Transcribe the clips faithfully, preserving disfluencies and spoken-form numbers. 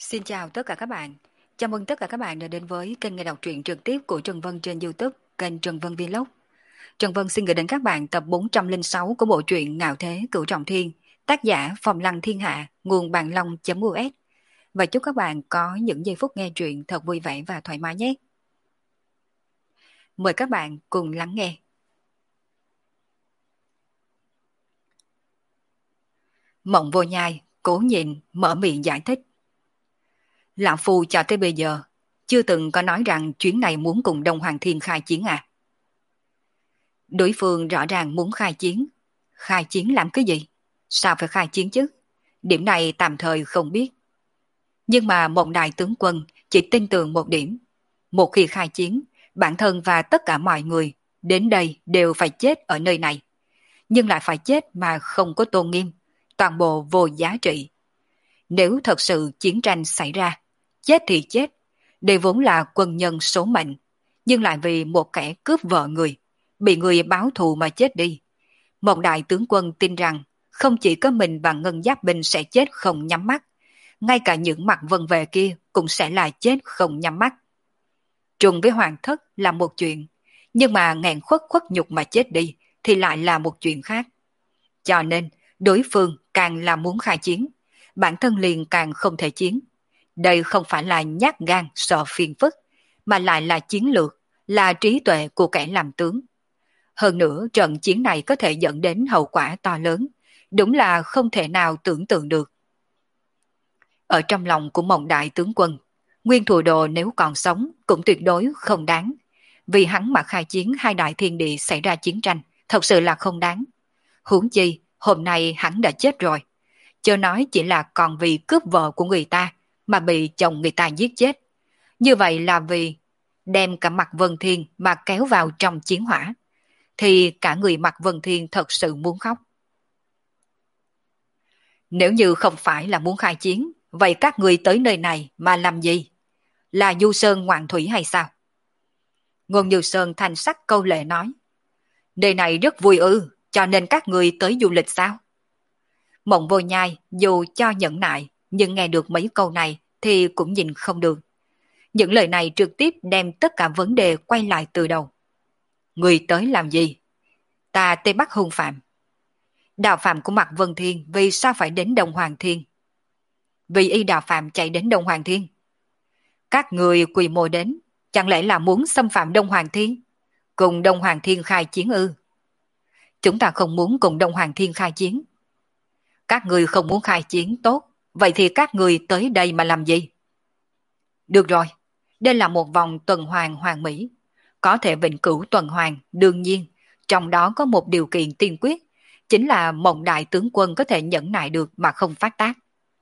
Xin chào tất cả các bạn. Chào mừng tất cả các bạn đã đến với kênh nghe đọc truyện trực tiếp của Trần Vân trên YouTube, kênh Trần Vân Vlog. Trần Vân xin gửi đến các bạn tập bốn trăm lẻ sáu của bộ truyện Ngạo Thế Cửu Trọng Thiên, tác giả Phong Lăng Thiên Hạ, nguồn bàn long.u s. Và chúc các bạn có những giây phút nghe truyện thật vui vẻ và thoải mái nhé. Mời các bạn cùng lắng nghe. Mộng Vô Nhai cố nhịn mở miệng giải thích. Lão Phu cho tới bây giờ chưa từng có nói rằng chuyến này muốn cùng Đông Hoàng Thiên khai chiến à. Đối phương rõ ràng muốn khai chiến. Khai chiến làm cái gì? Sao phải khai chiến chứ? Điểm này tạm thời không biết. Nhưng mà một đại tướng quân chỉ tin tưởng một điểm. Một khi khai chiến, bản thân và tất cả mọi người đến đây đều phải chết ở nơi này. Nhưng lại phải chết mà không có tôn nghiêm, toàn bộ vô giá trị. Nếu thật sự chiến tranh xảy ra, chết thì chết, đây vốn là quân nhân số mệnh, nhưng lại vì một kẻ cướp vợ người, bị người báo thù mà chết đi. Một đại tướng quân tin rằng không chỉ có mình và Ngân Giáp Binh sẽ chết không nhắm mắt, ngay cả những mặt vân về kia cũng sẽ là chết không nhắm mắt. Trùng với hoàng thất là một chuyện, nhưng mà nghẹn khuất khuất nhục mà chết đi thì lại là một chuyện khác. Cho nên đối phương càng là muốn khai chiến, bản thân liền càng không thể chiến. Đây không phải là nhát gan sợ phiền phức, mà lại là chiến lược, là trí tuệ của kẻ làm tướng. Hơn nữa trận chiến này có thể dẫn đến hậu quả to lớn, đúng là không thể nào tưởng tượng được. Ở trong lòng của Mộng đại tướng quân, Nguyên Thù Đồ nếu còn sống cũng tuyệt đối không đáng. Vì hắn mà khai chiến hai đại thiên địa xảy ra chiến tranh, thật sự là không đáng. Huống chi, hôm nay hắn đã chết rồi. Chớ nói chỉ là còn vì cướp vợ của người ta mà bị chồng người ta giết chết. Như vậy là vì đem cả mặt Vân Thiên mà kéo vào trong chiến hỏa. Thì cả người mặt Vân Thiên thật sự muốn khóc. Nếu như không phải là muốn khai chiến, vậy các người tới nơi này mà làm gì? Là du sơn ngoạn thủy hay sao? Ngôn Như Sơn thanh sắc câu lệ nói. Nơi này rất vui ư, cho nên các người tới du lịch sao? Mộng Vô Nhai dù cho nhẫn nại, nhưng nghe được mấy câu này thì cũng nhìn không được. Những lời này trực tiếp đem tất cả vấn đề quay lại từ đầu. Người tới làm gì? Ta Tây Bắc hung phạm. Đạo phạm của Mạc Vân Thiên vì sao phải đến Đông Hoàng Thiên? Vì y đạo phạm chạy đến Đông Hoàng Thiên. Các người quỳ mô đến, chẳng lẽ là muốn xâm phạm Đông Hoàng Thiên? Cùng Đông Hoàng Thiên khai chiến ư? Chúng ta không muốn cùng Đông Hoàng Thiên khai chiến. Các người không muốn khai chiến tốt, vậy thì các người tới đây mà làm gì? Được rồi, đây là một vòng tuần hoàn hoàn mỹ. Có thể vĩnh cửu tuần hoàn, đương nhiên, trong đó có một điều kiện tiên quyết, chính là Mộng đại tướng quân có thể nhẫn nại được mà không phát tác.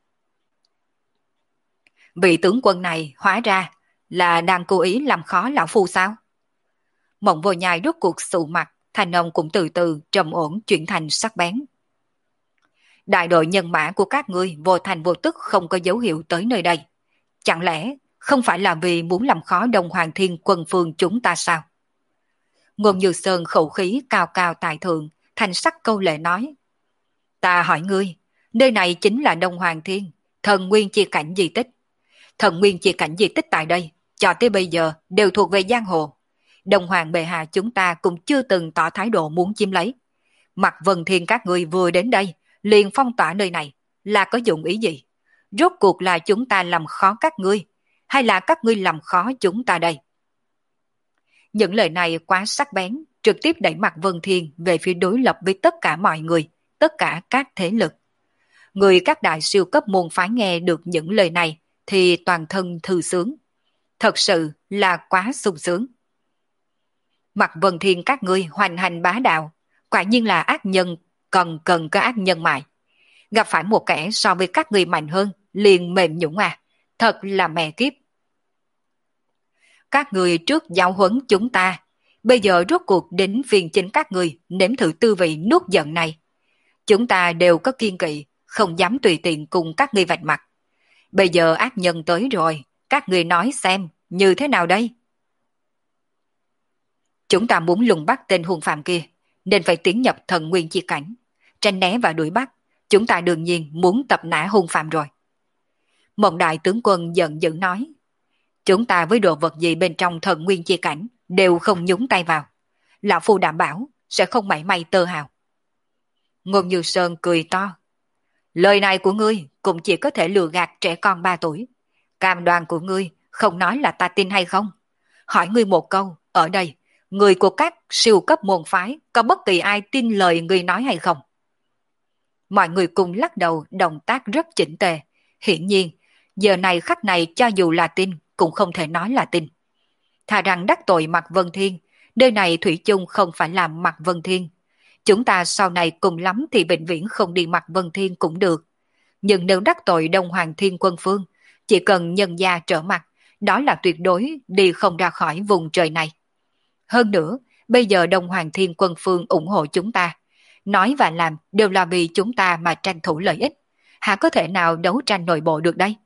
Vị tướng quân này hóa ra là đang cố ý làm khó lão phu sao? Mộng Vô Nhai rốt cuộc sụ mặt, thành ông cũng từ từ trầm ổn chuyển thành sắc bén. Đại đội nhân mã của các ngươi vô thành vô tức không có dấu hiệu tới nơi đây. Chẳng lẽ không phải là vì muốn làm khó Đông Hoàng Thiên quân phương chúng ta sao? Ngôn Như Sơn khẩu khí cao cao tài thượng, thành sắc câu lệ nói. Ta hỏi ngươi, nơi này chính là Đông Hoàng Thiên, thần nguyên chia cảnh di tích. Thần nguyên chia cảnh di tích tại đây, cho tới bây giờ đều thuộc về giang hồ. Đông Hoàng bệ hạ chúng ta cũng chưa từng tỏ thái độ muốn chiếm lấy. Mặt Vân Thiên các ngươi vừa đến đây, liền phong tỏa nơi này, là có dụng ý gì? Rốt cuộc là chúng ta làm khó các ngươi, hay là các ngươi làm khó chúng ta đây? Những lời này quá sắc bén, trực tiếp đẩy mặt Vân Thiên về phía đối lập với tất cả mọi người, tất cả các thế lực. Người các đại siêu cấp môn phái nghe được những lời này thì toàn thân thư sướng. Thật sự là quá sung sướng. Mặt Vân Thiên các ngươi hoành hành bá đạo, quả nhiên là ác nhân, cần cần có ác nhân mại. Gặp phải một kẻ so với các ngươi mạnh hơn, liền mềm nhũn à, thật là mẹ kiếp. Các người trước giáo huấn chúng ta, bây giờ rốt cuộc đến phiên chính các người nếm thử tư vị nuốt giận này. Chúng ta đều có kiên kỵ, không dám tùy tiện cùng các ngươi vạch mặt. Bây giờ ác nhân tới rồi, các người nói xem, như thế nào đây? Chúng ta muốn lùng bắt tên hung phạm kia, nên phải tiến nhập thần nguyên chi cảnh. Tranh né và đuổi bắt, chúng ta đương nhiên muốn tập nã hung phạm rồi. Một đại tướng quân giận dữ nói, chúng ta với đồ vật gì bên trong thần nguyên chi cảnh đều không nhúng tay vào. Lão Phu đảm bảo sẽ không mảy may tơ hào. Ngôn Như Sơn cười to. Lời này của ngươi cũng chỉ có thể lừa gạt trẻ con ba tuổi. Cam đoan của ngươi không nói là ta tin hay không. Hỏi ngươi một câu, ở đây, người của các siêu cấp môn phái có bất kỳ ai tin lời ngươi nói hay không? Mọi người cùng lắc đầu, động tác rất chỉnh tề. Hiển nhiên, giờ này khắc này cho dù là tin cũng không thể nói là tin. Thà rằng đắc tội Mạc Vân Thiên, nơi này thủy chung không phải là Mạc Vân Thiên. Chúng ta sau này cùng lắm thì bệnh viễn không đi Mạc Vân Thiên cũng được. Nhưng nếu đắc tội Đông Hoàng Thiên Quân Phương, chỉ cần nhân gia trở mặt, đó là tuyệt đối đi không ra khỏi vùng trời này. Hơn nữa, bây giờ Đông Hoàng Thiên Quân Phương ủng hộ chúng ta. Nói và làm đều là vì chúng ta mà tranh thủ lợi ích. Hả có thể nào đấu tranh nội bộ được đây?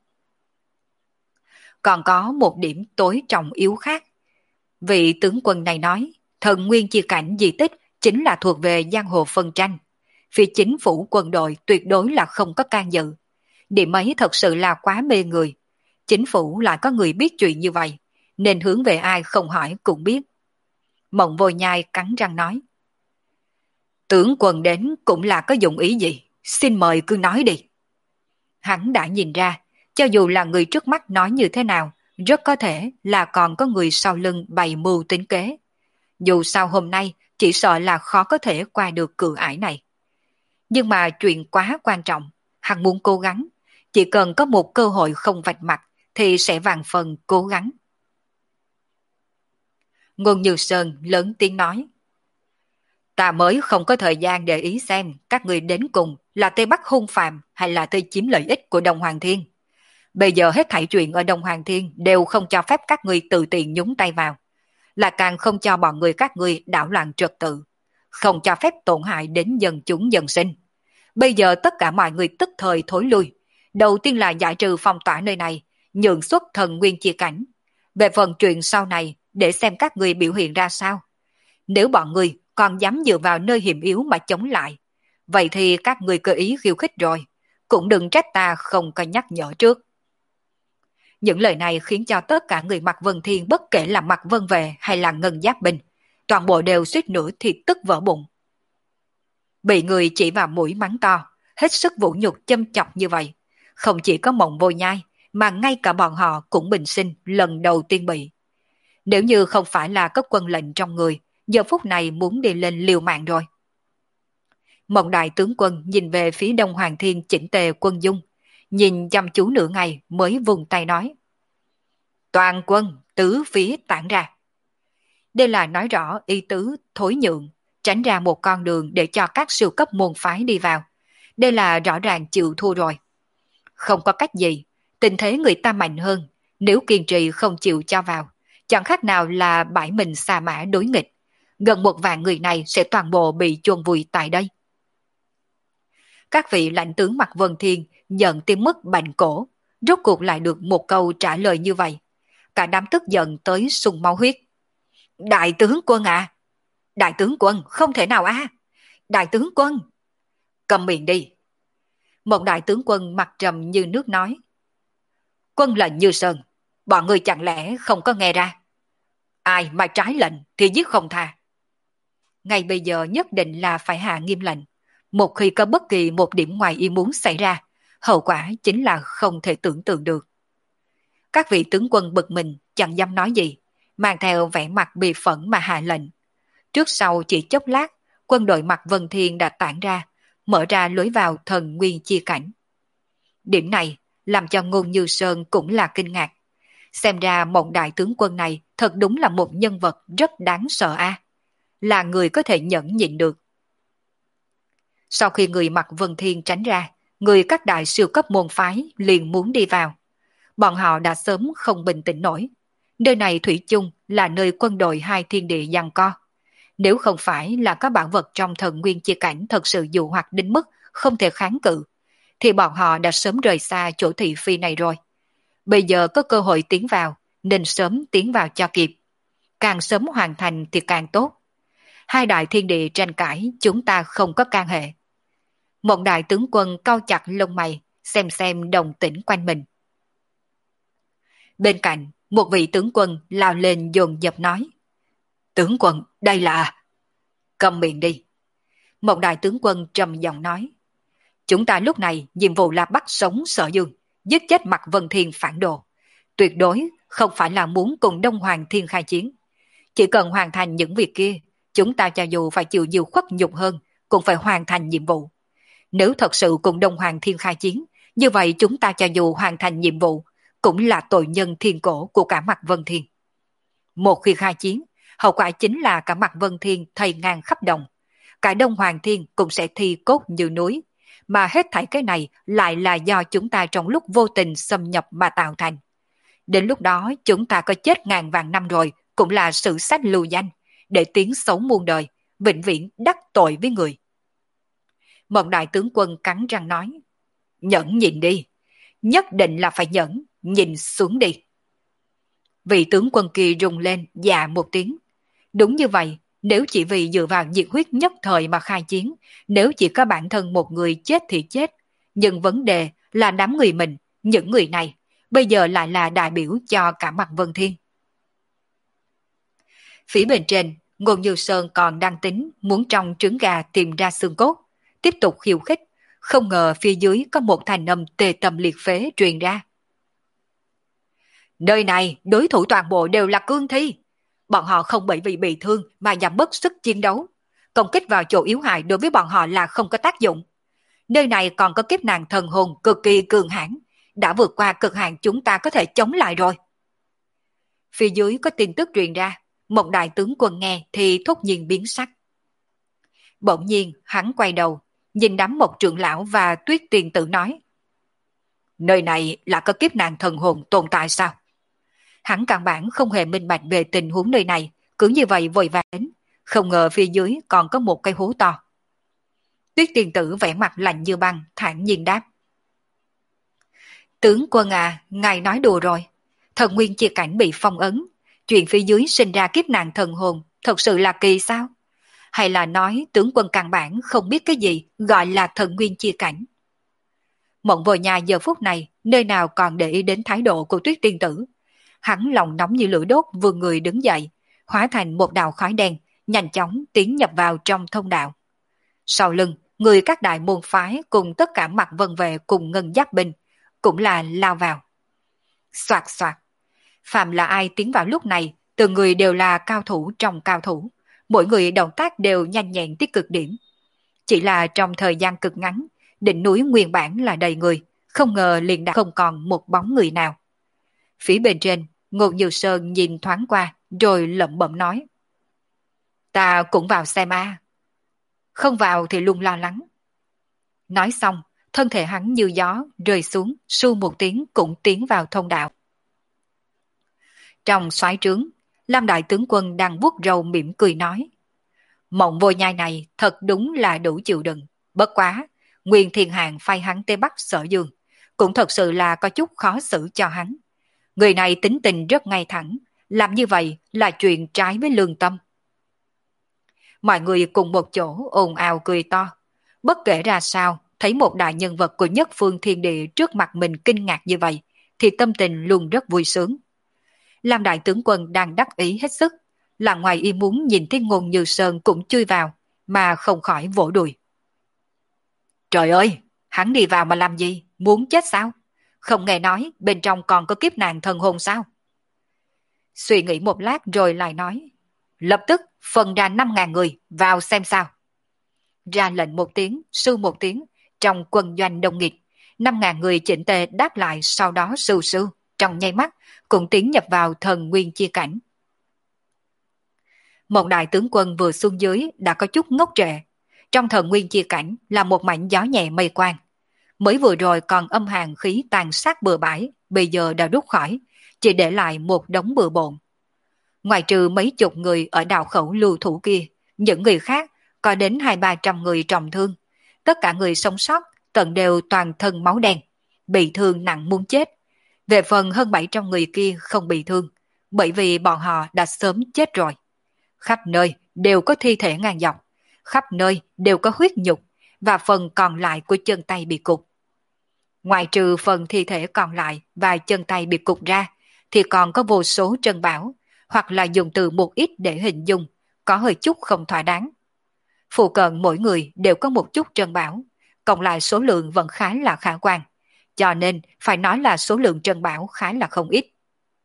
Còn có một điểm tối trọng yếu khác. Vị tướng quân này nói, thần nguyên chi cảnh di tích chính là thuộc về giang hồ phân tranh. Phía chính phủ quân đội tuyệt đối là không có can dự. Điểm ấy thật sự là quá mê người. Chính phủ lại có người biết chuyện như vậy, nên hướng về ai không hỏi cũng biết. Mộng Vô Nhai cắn răng nói. Tướng quân đến cũng là có dụng ý gì? Xin mời cứ nói đi. Hắn đã nhìn ra, cho dù là người trước mắt nói như thế nào, rất có thể là còn có người sau lưng bày mưu tính kế. Dù sao hôm nay, chỉ sợ là khó có thể qua được cửa ải này. Nhưng mà chuyện quá quan trọng, hắn muốn cố gắng. Chỉ cần có một cơ hội không vạch mặt, thì sẽ vạn phần cố gắng. Ngôn Như Sơn lớn tiếng nói. Ta mới không có thời gian để ý xem các người đến cùng là Tây Bắc hung phạm hay là Tây chiếm lợi ích của Đông Hoàng Thiên. Bây giờ hết thảy chuyện ở Đông Hoàng Thiên đều không cho phép các người tự tiện nhúng tay vào. Là càng không cho bọn người các người đảo loạn trật tự. Không cho phép tổn hại đến dân chúng dân sinh. Bây giờ tất cả mọi người tức thời thối lui. Đầu tiên là giải trừ phong tỏa nơi này, nhượng xuất thần nguyên chia cảnh. Về phần chuyện sau này, để xem các người biểu hiện ra sao. Nếu bọn người còn dám dựa vào nơi hiểm yếu mà chống lại, vậy thì các người cơ ý khiêu khích rồi. Cũng đừng trách ta không có nhắc nhở trước. Những lời này khiến cho tất cả người Mạc Vân Thiên, bất kể là Mạc Vân Vệ hay là Ngân Giáp Binh, toàn bộ đều suýt nữa thì tức vỡ bụng. Bị người chỉ vào mũi mắng to, hết sức vũ nhục châm chọc như vậy. Không chỉ có Mộng Vô Nhai, mà ngay cả bọn họ cũng bình sinh lần đầu tiên bị. Nếu như không phải là có quân lệnh trong người, giờ phút này muốn đi lên liều mạng rồi. Mộng đại tướng quân nhìn về phía Đông Hoàng Thiên chỉnh tề quân dung, nhìn chăm chú nửa ngày mới vùng tay nói. Toàn quân tứ phía tản ra. Đây là nói rõ ý tứ thối nhượng, tránh ra một con đường để cho các siêu cấp môn phái đi vào. Đây là rõ ràng chịu thua rồi. Không có cách gì, tình thế người ta mạnh hơn, nếu kiên trì không chịu cho vào, chẳng khác nào là bãi mình xà mã đối nghịch. Gần một vạn người này sẽ toàn bộ bị chôn vùi tại đây. Các vị lãnh tướng Mạc Vân Thiên giận tới mức bành cổ, rốt cuộc lại được một câu trả lời như vậy. Cả đám tức giận tới sùng máu huyết. Đại tướng quân à! Đại tướng quân, không thể nào à! Đại tướng quân! Cầm miệng đi! Một đại tướng quân mặt trầm như nước nói. Quân lệnh như sơn, bọn người chẳng lẽ không có nghe ra? Ai mà trái lệnh thì giết không tha. Ngay bây giờ nhất định là phải hạ nghiêm lệnh. Một khi có bất kỳ một điểm ngoài ý muốn xảy ra, hậu quả chính là không thể tưởng tượng được. Các vị tướng quân bực mình chẳng dám nói gì, mang theo vẻ mặt bị phẫn mà hạ lệnh. Trước sau chỉ chốc lát, quân đội Mạc Vân Thiên đã tản ra, mở ra lối vào thần nguyên chia cảnh. Điểm này làm cho Ngôn Như Sơn cũng là kinh ngạc. Xem ra Mộng đại tướng quân này thật đúng là một nhân vật rất đáng sợ a, là người có thể nhẫn nhịn được. Sau khi người Mạc Vân Thiên tránh ra, người các đại siêu cấp môn phái liền muốn đi vào. Bọn họ đã sớm không bình tĩnh nổi. Nơi này thủy chung là nơi quân đội hai thiên địa giằng co. Nếu không phải là có bảo vật trong thần nguyên chia cảnh thật sự dụ hoặc đến mức không thể kháng cự, thì bọn họ đã sớm rời xa chỗ thị phi này rồi. Bây giờ có cơ hội tiến vào, nên sớm tiến vào cho kịp. Càng sớm hoàn thành thì càng tốt. Hai đại thiên địa tranh cãi chúng ta không có can hệ. Một đại tướng quân cau chặt lông mày, xem xem đồng tĩnh quanh mình. Bên cạnh, một vị tướng quân lao lên dồn dập nói. Tướng quân, đây là... Cầm miệng đi. Một đại tướng quân trầm giọng nói. Chúng ta lúc này nhiệm vụ là bắt sống Sở Dương, giết chết Mạc Vân Thiên phản đồ. Tuyệt đối không phải là muốn cùng Đông Hoàng Thiên khai chiến. Chỉ cần hoàn thành những việc kia, chúng ta cho dù phải chịu nhiều khuất nhục hơn, cũng phải hoàn thành nhiệm vụ. Nếu thật sự cùng Đông Hoàng Thiên khai chiến, như vậy chúng ta cho dù hoàn thành nhiệm vụ, cũng là tội nhân thiên cổ của cả Mạc Vân Thiên. Một khi khai chiến, hậu quả chính là cả Mạc Vân Thiên thây ngang khắp đồng. Cả Đông Hoàng Thiên cũng sẽ thi cốt như núi, mà hết thảy cái này lại là do chúng ta trong lúc vô tình xâm nhập mà tạo thành. Đến lúc đó chúng ta có chết ngàn vạn năm rồi, cũng là sử sách lưu danh, để tiếng xấu muôn đời, vĩnh viễn đắc tội với người. Một đại tướng quân cắn răng nói, nhẫn nhịn đi, nhất định là phải nhẫn, nhìn xuống đi. Vị tướng quân kia rung lên, dạ một tiếng. Đúng như vậy, nếu chỉ vì dựa vào nhiệt huyết nhất thời mà khai chiến, nếu chỉ có bản thân một người chết thì chết, nhưng vấn đề là đám người mình, những người này, bây giờ lại là đại biểu cho cả Mạc Vân Thiên. Phía bên trên, Ngôn Như Sơn còn đang tính muốn trong trứng gà tìm ra xương cốt, tiếp tục khiêu khích, không ngờ phía dưới có một thanh âm tê tâm liệt phế truyền ra. Nơi này đối thủ toàn bộ đều là cương thi. Bọn họ không bởi vì bị thương mà giảm bớt sức chiến đấu. Công kích vào chỗ yếu hại đối với bọn họ là không có tác dụng. Nơi này còn có kiếp nạn thần hồn cực kỳ cường hãn, đã vượt qua cực hạn chúng ta có thể chống lại rồi. Phía dưới có tin tức truyền ra, một đại tướng quân nghe thì thốt nhiên biến sắc. Bỗng nhiên hắn quay đầu, nhìn đám một trưởng lão và Tuyết Tiền Tử nói. Nơi này là có kiếp nạn thần hồn tồn tại sao? Hắn căn bản không hề minh bạch về tình huống nơi này, cứ như vậy vội vàng đến, không ngờ phía dưới còn có một cái hố to. Tuyết Tiền Tử vẻ mặt lạnh như băng, thản nhiên đáp. Tướng quân à, ngài nói đùa rồi. Thần nguyên chia cảnh bị phong ấn, chuyện phía dưới sinh ra kiếp nạn thần hồn, thật sự là kỳ sao? Hay là nói tướng quân căn bản không biết cái gì gọi là thần nguyên chia cảnh? Mộng Vô Nhai giờ phút này, nơi nào còn để ý đến thái độ của Tuyết Tiên Tử. Hắn lòng nóng như lửa đốt vừa người đứng dậy, hóa thành một đạo khói đen, nhanh chóng tiến nhập vào trong thông đạo. Sau lưng, người các đại môn phái cùng tất cả Mạc Vân Vệ cùng ngân giáp binh, cũng là lao vào. Soạt soạt, phạm là ai tiến vào lúc này, từng người đều là cao thủ trong cao thủ, mỗi người động tác đều nhanh nhẹn tới cực điểm. Chỉ là trong thời gian cực ngắn, đỉnh núi nguyên bản là đầy người, không ngờ liền đã không còn một bóng người nào. Phía bên trên, Ngôn Như Sơn nhìn thoáng qua, rồi lẩm bẩm nói. Ta cũng vào xem a. Không vào thì luôn lo lắng. Nói xong, thân thể hắn như gió, rơi xuống, su một tiếng cũng tiến vào thông đạo. Trong soái trướng, Lam Đại Tướng Quân đang vuốt râu mỉm cười nói. Mộng Vô Nhai này thật đúng là đủ chịu đựng. Bất quá, Nguyên Thiên Hàng phái hắn tới bắt Sở Dương, cũng thật sự là có chút khó xử cho hắn. Người này tính tình rất ngay thẳng, làm như vậy là chuyện trái với lương tâm. Mọi người cùng một chỗ ồn ào cười to. Bất kể ra sao, thấy một đại nhân vật của nhất phương thiên địa trước mặt mình kinh ngạc như vậy, thì tâm tình luôn rất vui sướng. Lam Đại Tướng Quân đang đắc ý hết sức, là ngoài ý muốn nhìn thấy Ngôn Như Sơn cũng chui vào, mà không khỏi vỗ đùi. Trời ơi, hắn đi vào mà làm gì, muốn chết sao? Không nghe nói bên trong còn có kiếp nạn thần hồn sao? Suy nghĩ một lát rồi lại nói, lập tức phân ra năm ngàn người vào xem sao. Ra lệnh một tiếng, sư một tiếng, trong quân doanh đông nghịt, năm ngàn người chỉnh tề đáp lại, sau đó sưu sưu, trong nháy mắt, cũng tiến nhập vào thần nguyên chia cảnh. Một đại tướng quân vừa xuống dưới đã có chút ngốc trệ. Trong thần nguyên chia cảnh là một mảnh gió nhẹ mây quang. Mới vừa rồi còn âm hàn khí tàn sát bừa bãi, bây giờ đã rút khỏi, chỉ để lại một đống bừa bộn. Ngoài trừ mấy chục người ở đào khẩu lưu thủ kia, những người khác có đến hai ba trăm người trọng thương. Tất cả người sống sót tận đều toàn thân máu đen, bị thương nặng muốn chết. Về phần hơn bảy trăm người kia không bị thương, bởi vì bọn họ đã sớm chết rồi. Khắp nơi đều có thi thể ngang dọc, khắp nơi đều có huyết nhục, và phần còn lại của chân tay bị cụt. Ngoài trừ phần thi thể còn lại và chân tay bị cụt ra, thì còn có vô số trân bảo, hoặc là dùng từ một ít để hình dung, có hơi chút không thỏa đáng. Phụ cận mỗi người đều có một chút trân bảo, cộng lại số lượng vẫn khá là khả quan, cho nên phải nói là số lượng trân bảo khá là không ít.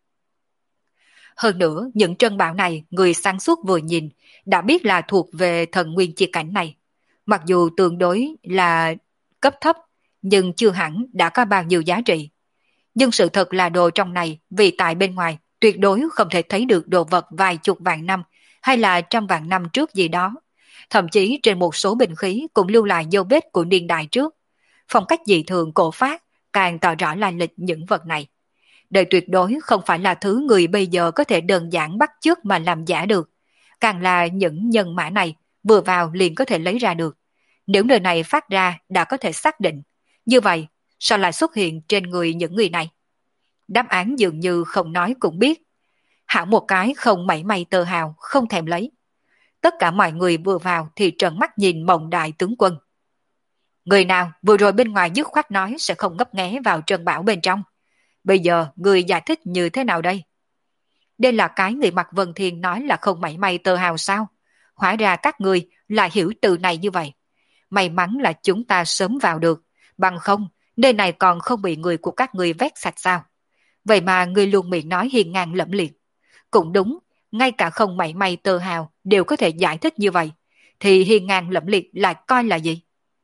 Hơn nữa, những trân bảo này người sáng suốt vừa nhìn đã biết là thuộc về thần nguyên chi cảnh này. Mặc dù tương đối là cấp thấp, nhưng chưa hẳn đã có bao nhiêu giá trị. Nhưng sự thật là đồ trong này vì tại bên ngoài tuyệt đối không thể thấy được đồ vật vài chục vạn năm hay là trăm vạn năm trước gì đó. Thậm chí trên một số binh khí cũng lưu lại dấu vết của niên đại trước. Phong cách dị thường cổ phát càng tỏ rõ lai lịch những vật này. Đây tuyệt đối không phải là thứ người bây giờ có thể đơn giản bắt chước mà làm giả được. Càng là những nhân mã này vừa vào liền có thể lấy ra được. Nếu nơi này phát ra đã có thể xác định. Như vậy, sao lại xuất hiện trên người những người này? Đáp án dường như không nói cũng biết. Hảo một cái không mảy may tơ hào, không thèm lấy. Tất cả mọi người vừa vào thì trợn mắt nhìn Mộng Đại tướng quân. Người nào vừa rồi bên ngoài dứt khoát nói sẽ không ngấp nghé vào trân bảo bên trong. Bây giờ người giải thích như thế nào đây? Đây là cái người mặc Vân Thiên nói là không mảy may tơ hào sao? Hóa ra các người lại hiểu từ này như vậy. May mắn là chúng ta sớm vào được, bằng không, nơi này còn không bị người của các người vét sạch sao? Vậy mà người luôn miệng nói hiền ngang lẫm liệt. Cũng đúng, ngay cả không mảy may tơ hào đều có thể giải thích như vậy, thì hiền ngang lẫm liệt lại coi là gì?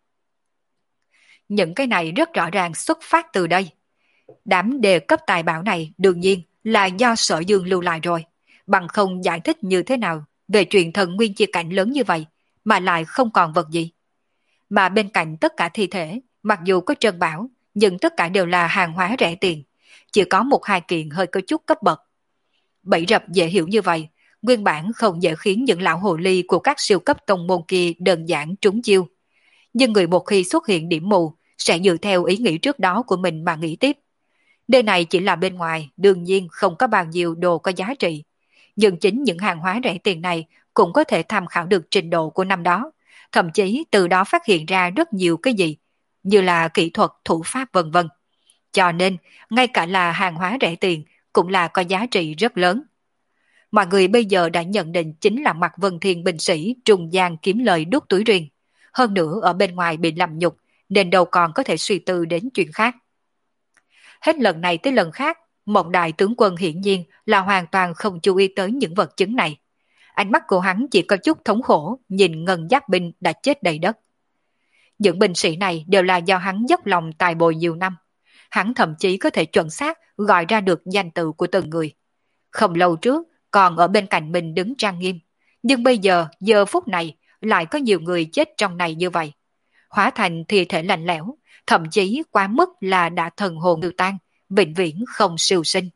Những cái này rất rõ ràng xuất phát từ đây. Đám đề cấp tài bảo này đương nhiên là do Sở Dương lưu lại rồi, bằng không giải thích như thế nào về chuyện thần nguyên chia cảnh lớn như vậy mà lại không còn vật gì. Mà bên cạnh tất cả thi thể, mặc dù có trân bảo, nhưng tất cả đều là hàng hóa rẻ tiền, chỉ có một hai kiện hơi có chút cấp bậc. Bẫy rập dễ hiểu như vậy, nguyên bản không dễ khiến những lão hồ ly của các siêu cấp tông môn kia đơn giản trúng chiêu. Nhưng người một khi xuất hiện điểm mù, sẽ dựa theo ý nghĩ trước đó của mình mà nghĩ tiếp. Nơi này chỉ là bên ngoài, đương nhiên không có bao nhiêu đồ có giá trị. Nhưng chính những hàng hóa rẻ tiền này cũng có thể tham khảo được trình độ của năm đó, thậm chí từ đó phát hiện ra rất nhiều cái gì, như là kỹ thuật, thủ pháp vân vân. Cho nên, ngay cả là hàng hóa rẻ tiền cũng là có giá trị rất lớn. Mọi người bây giờ đã nhận định chính là Mạc Vân Thiên binh sĩ trùng gian kiếm lời đút túi riêng. Hơn nữa ở bên ngoài bị làm nhục, nên đâu còn có thể suy tư đến chuyện khác. Hết lần này tới lần khác, Mộng Đại tướng quân hiển nhiên là hoàn toàn không chú ý tới những vật chứng này. Ánh mắt của hắn chỉ có chút thống khổ nhìn ngân giáp binh đã chết đầy đất. Những binh sĩ này đều là do hắn dốc lòng tài bồi nhiều năm. Hắn thậm chí có thể chuẩn xác gọi ra được danh tự của từng người. Không lâu trước còn ở bên cạnh mình đứng trang nghiêm, nhưng bây giờ, giờ phút này lại có nhiều người chết trong này như vậy. Hóa thành thi thể lạnh lẽo, thậm chí quá mức là đã thần hồn tiêu tan, vĩnh viễn không siêu sinh.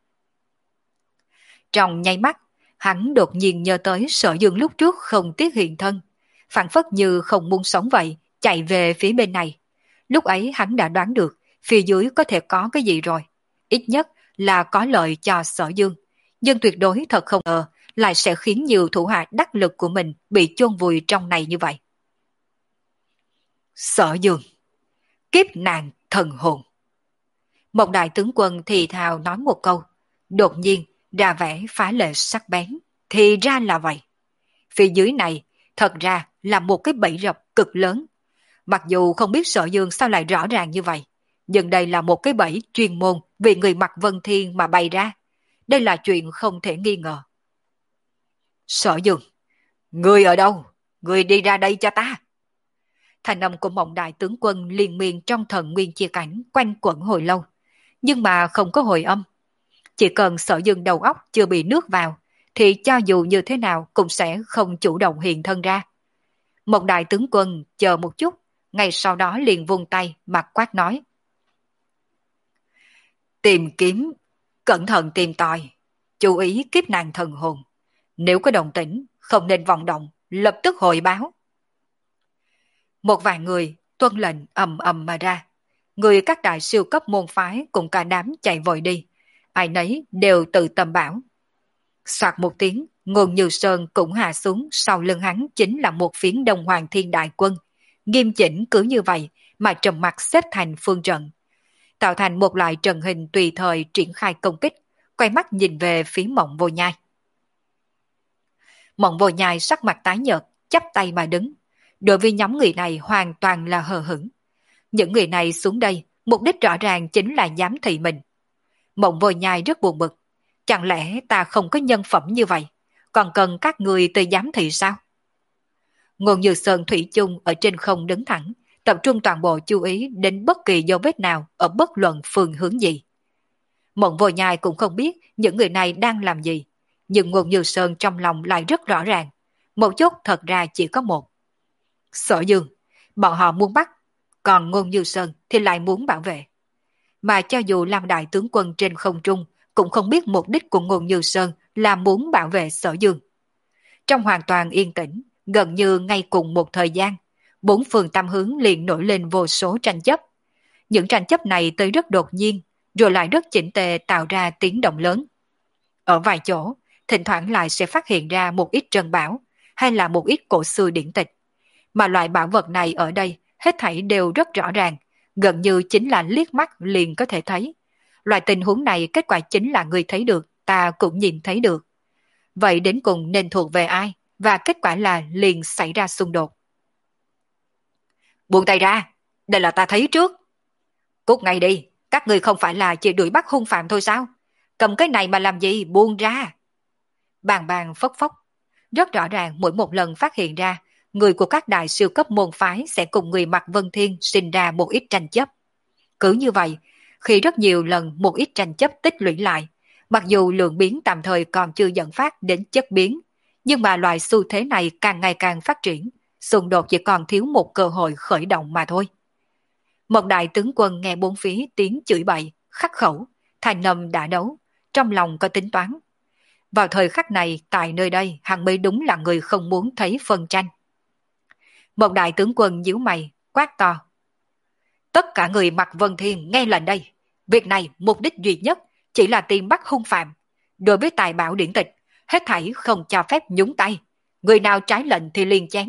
Trong nháy mắt, hắn đột nhiên nhớ tới Sở Dương lúc trước không tiếc hiện thân, phảng phất như không muốn sống vậy, chạy về phía bên này. Lúc ấy hắn đã đoán được phía dưới có thể có cái gì rồi, ít nhất là có lợi cho Sở Dương, nhưng tuyệt đối thật không ngờ lại sẽ khiến nhiều thủ hạ đắc lực của mình bị chôn vùi trong này như vậy. Sở Dương, kiếp nạn thần hồn. Một đại tướng quân thì thào nói một câu, đột nhiên ra vẻ phá lệ sắc bén. Thì ra là vậy. Phía dưới này thật ra là một cái bẫy rập cực lớn. Mặc dù không biết Sở Dương sao lại rõ ràng như vậy, nhưng đây là một cái bẫy chuyên môn vì người mặc Vân Thiên mà bày ra. Đây là chuyện không thể nghi ngờ. Sở Dương, người ở đâu? Người đi ra đây cho ta. Thành âm của Mộng Đại tướng quân liên miên trong thần nguyên chia cảnh quanh quẩn hồi lâu, nhưng mà không có hồi âm. Chỉ cần Sở Dương đầu óc chưa bị nước vào, thì cho dù như thế nào cũng sẽ không chủ động hiện thân ra. Mộng Đại tướng quân chờ một chút, ngay sau đó liền vung tay mặt quát nói. Tìm kiếm, cẩn thận tìm tòi, chú ý kiếp nạn thần hồn. Nếu có động tĩnh, không nên vọng động, lập tức hồi báo. Một vài người tuân lệnh ầm ầm mà ra. Người các đại siêu cấp môn phái cùng cả đám chạy vội đi. Ai nấy đều tự tầm bảo. Soạt một tiếng, Ngôn Như Sơn cũng hạ xuống, sau lưng hắn chính là một phiến Đông Hoàng Thiên đại quân. Nghiêm chỉnh cứ như vậy mà trầm mặt xếp thành phương trận, tạo thành một loại trận hình tùy thời triển khai công kích, quay mắt nhìn về phía Mộng Vô Nhai. Mộng Vô Nhai sắc mặt tái nhợt, chắp tay mà đứng. Đối với nhóm người này hoàn toàn là hờ hững. Những người này xuống đây, mục đích rõ ràng chính là giám thị mình. Mộng Vô Nhai rất buồn bực. Chẳng lẽ ta không có nhân phẩm như vậy, còn cần các người tới giám thị sao? Ngôn Như Sơn thủy chung ở trên không đứng thẳng, tập trung toàn bộ chú ý đến bất kỳ dấu vết nào ở bất luận phương hướng gì. Mộng Vô Nhai cũng không biết những người này đang làm gì, nhưng Ngôn Như Sơn trong lòng lại rất rõ ràng. Một chút thật ra chỉ có một. Sở Dương, bọn họ muốn bắt, còn Ngôn Như Sơn thì lại muốn bảo vệ. Mà cho dù làm đại tướng quân trên không trung, cũng không biết mục đích của Ngôn Như Sơn là muốn bảo vệ Sở Dương. Trong hoàn toàn yên tĩnh, gần như ngay cùng một thời gian, bốn phương tam hướng liền nổi lên vô số tranh chấp. Những tranh chấp này tới rất đột nhiên, rồi lại rất chỉnh tề tạo ra tiếng động lớn. Ở vài chỗ, thỉnh thoảng lại sẽ phát hiện ra một ít trân bảo, hay là một ít cổ xưa điển tịch. Mà loại bảo vật này ở đây, hết thảy đều rất rõ ràng, gần như chính là liếc mắt liền có thể thấy. Loại tình huống này kết quả chính là người thấy được, ta cũng nhìn thấy được. Vậy đến cùng nên thuộc về ai? Và kết quả là liền xảy ra xung đột. Buông tay ra, đây là ta thấy trước. Cút ngay đi, các người không phải là chỉ đuổi bắt hung phạm thôi sao? Cầm cái này mà làm gì, buông ra. Bàn bàn phốc phốc. Rất rõ ràng mỗi một lần phát hiện ra, người của các đại siêu cấp môn phái sẽ cùng người Mạc Vân Thiên sinh ra một ít tranh chấp. Cứ như vậy, khi rất nhiều lần một ít tranh chấp tích lũy lại, mặc dù lượng biến tạm thời còn chưa dẫn phát đến chất biến, nhưng mà loại xu thế này càng ngày càng phát triển, xung đột chỉ còn thiếu một cơ hội khởi động mà thôi. Một đại tướng quân nghe bốn phía tiếng chửi bậy, khắc khẩu, thành nầm đã đấu, trong lòng có tính toán. Vào thời khắc này, tại nơi đây, hắn mới đúng là người không muốn thấy phân tranh. Một đại tướng quân nhíu mày, quát to. Tất cả người Mạc Vân Thiên nghe lệnh đây. Việc này mục đích duy nhất chỉ là tìm bắt hung phạm. Đối với tài bảo điển tịch, hết thảy không cho phép nhúng tay. Người nào trái lệnh thì liền chém.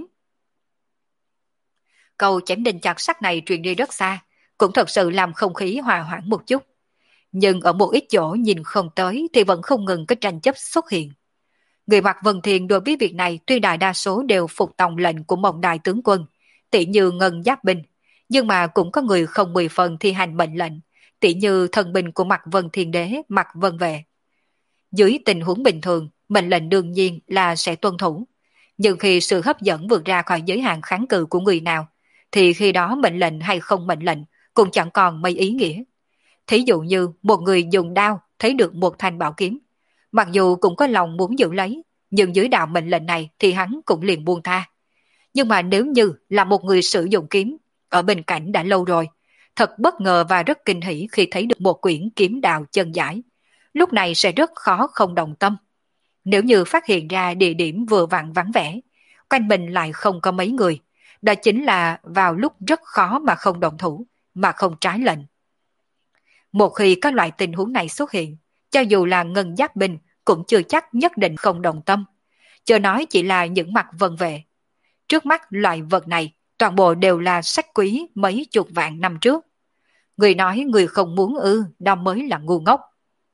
Câu chém đinh chặt sắt này truyền đi rất xa, cũng thật sự làm không khí hòa hoãn một chút. Nhưng ở một ít chỗ nhìn không tới thì vẫn không ngừng có tranh chấp xuất hiện. Người Mạc Vân Thiên đối với việc này tuy đại đa số đều phục tòng lệnh của một đại tướng quân, tỷ như Ngân Giáp Binh, nhưng mà cũng có người không mười phần thi hành mệnh lệnh, tỷ như thần binh của Mạc Vân Thiên Đế, Mạc Vân Vệ. Dưới tình huống bình thường, mệnh lệnh đương nhiên là sẽ tuân thủ. Nhưng khi sự hấp dẫn vượt ra khỏi giới hạn kháng cự của người nào, thì khi đó mệnh lệnh hay không mệnh lệnh cũng chẳng còn mấy ý nghĩa. Thí dụ như một người dùng đao thấy được một thanh bảo kiếm, mặc dù cũng có lòng muốn giữ lấy, nhưng dưới đạo mệnh lệnh này thì hắn cũng liền buông tha. Nhưng mà nếu như là một người sử dụng kiếm, ở bên cạnh đã lâu rồi, thật bất ngờ và rất kinh hỉ khi thấy được một quyển kiếm đạo chân giải, lúc này sẽ rất khó không đồng tâm. Nếu như phát hiện ra địa điểm vừa vặn vắng vẻ, quanh mình lại không có mấy người, đó chính là vào lúc rất khó mà không động thủ, mà không trái lệnh. Một khi các loại tình huống này xuất hiện, cho dù là Ngân Giáp Binh cũng chưa chắc nhất định không đồng tâm. Chờ nói chỉ là những mặt vân vệ. Trước mắt loại vật này, toàn bộ đều là sách quý mấy chục vạn năm trước. Người nói người không muốn ư, đó mới là ngu ngốc.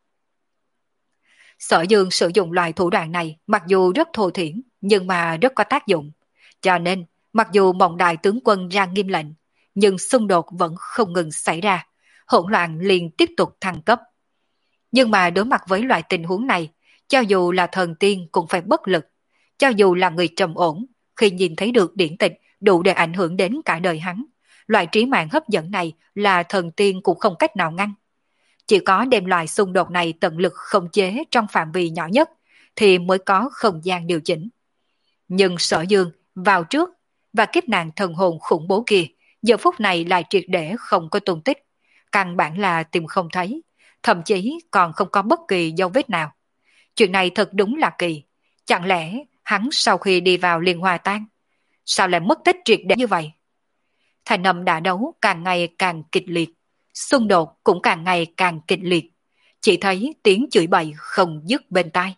Sở Dương sử dụng loại thủ đoạn này mặc dù rất thô thiển, nhưng mà rất có tác dụng. Cho nên, mặc dù Mộng Đại tướng quân ra nghiêm lệnh, nhưng xung đột vẫn không ngừng xảy ra, hỗn loạn liền tiếp tục thăng cấp. Nhưng mà đối mặt với loại tình huống này, cho dù là thần tiên cũng phải bất lực. Cho dù là người trầm ổn, khi nhìn thấy được điển tịch đủ để ảnh hưởng đến cả đời hắn, loại trí mạng hấp dẫn này là thần tiên cũng không cách nào ngăn. Chỉ có đem loại xung đột này tận lực khống chế trong phạm vi nhỏ nhất, thì mới có không gian điều chỉnh. Nhưng Sở Dương vào trước, và kiếp nạn thần hồn khủng bố kia, giờ phút này lại triệt để không có tung tích, căn bản là tìm không thấy, thậm chí còn không có bất kỳ dấu vết nào. Chuyện này thật đúng là kỳ. Chẳng lẽ hắn sau khi đi vào liền hòa tan, sao lại mất tích triệt để như vậy? Thành âm đả đấu càng ngày càng kịch liệt, xung đột cũng càng ngày càng kịch liệt. Chỉ thấy tiếng chửi bậy không dứt bên tai.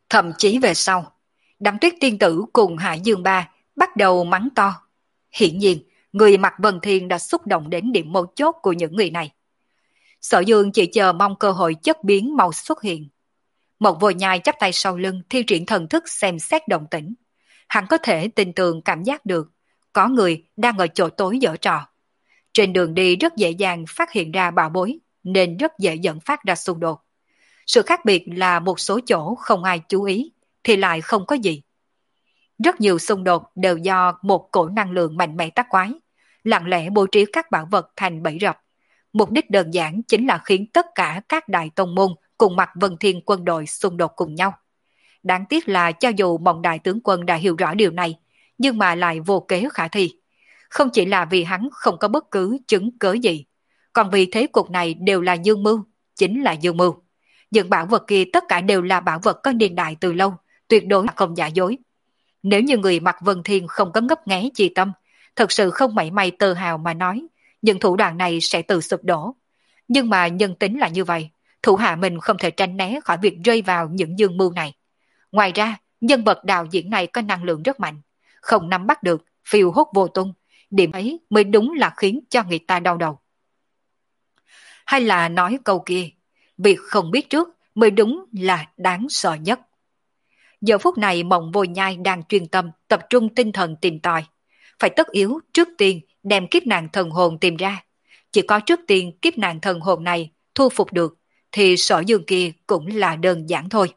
Thậm chí về sau, Đám Tuyết tiên tử cùng Hải Dương Ba bắt đầu mắng to. Hiển nhiên, người mặc Vân Thiên đã xúc động đến điểm mấu chốt của những người này. Sở Dương chỉ chờ mong cơ hội chất biến màu xuất hiện. Một Vô Nhai chắp tay sau lưng thi triển thần thức xem xét động tĩnh. Hắn có thể tin tưởng cảm giác được có người đang ở chỗ tối giở trò. Trên đường đi rất dễ dàng phát hiện ra bảo bối, nên rất dễ dẫn phát ra xung đột. Sự khác biệt là một số chỗ không ai chú ý, thì lại không có gì. Rất nhiều xung đột đều do một cổ năng lượng mạnh mẽ tác quái, lặng lẽ bố trí các bảo vật thành bẫy rập. Mục đích đơn giản chính là khiến tất cả các đại tông môn cùng mặt Vân Thiên quân đội xung đột cùng nhau. Đáng tiếc là cho dù Mộng Đại tướng quân đã hiểu rõ điều này, nhưng mà lại vô kế khả thi. Không chỉ là vì hắn không có bất cứ chứng cớ gì, còn vì thế cục này đều là dương mưu, chính là dương mưu. Những bảo vật kia tất cả đều là bảo vật có niên đại từ lâu, tuyệt đối không giả dối. Nếu như người mặc Vân Thiên không có ngấp nghé chi tâm, thật sự không mảy may tơ hào mà nói, những thủ đoạn này sẽ tự sụp đổ. Nhưng mà nhân tính là như vậy, thủ hạ mình không thể tránh né khỏi việc rơi vào những dương mưu này. Ngoài ra, nhân vật đạo diễn này có năng lượng rất mạnh, không nắm bắt được, phiêu hốt vô tung, điểm ấy mới đúng là khiến cho người ta đau đầu. Hay là nói câu kia, việc không biết trước mới đúng là đáng sợ nhất. Giờ phút này Mộng Vô Nhai đang chuyên tâm, tập trung tinh thần tìm tòi. Phải tất yếu trước tiên đem kiếp nạn thần hồn tìm ra. Chỉ có trước tiên kiếp nạn thần hồn này thu phục được, thì Sở Dương kia cũng là đơn giản thôi.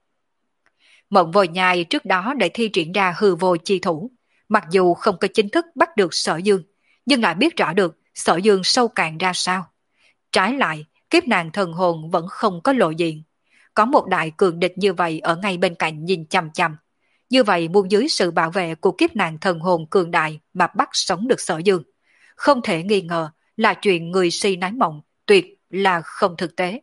Mộng Vô Nhai trước đó đã thi triển ra hư vô chi thủ. Mặc dù không có chính thức bắt được Sở Dương, nhưng lại biết rõ được Sở Dương sâu cạn ra sao. Trái lại, kiếp nạn thần hồn vẫn không có lộ diện. Có một đại cường địch như vậy ở ngay bên cạnh nhìn chằm chằm. Như vậy muốn dưới sự bảo vệ của kiếp nạn thần hồn cường đại mà bắt sống được Sở Dương. Không thể nghi ngờ là chuyện người si nói mộng, tuyệt là không thực tế.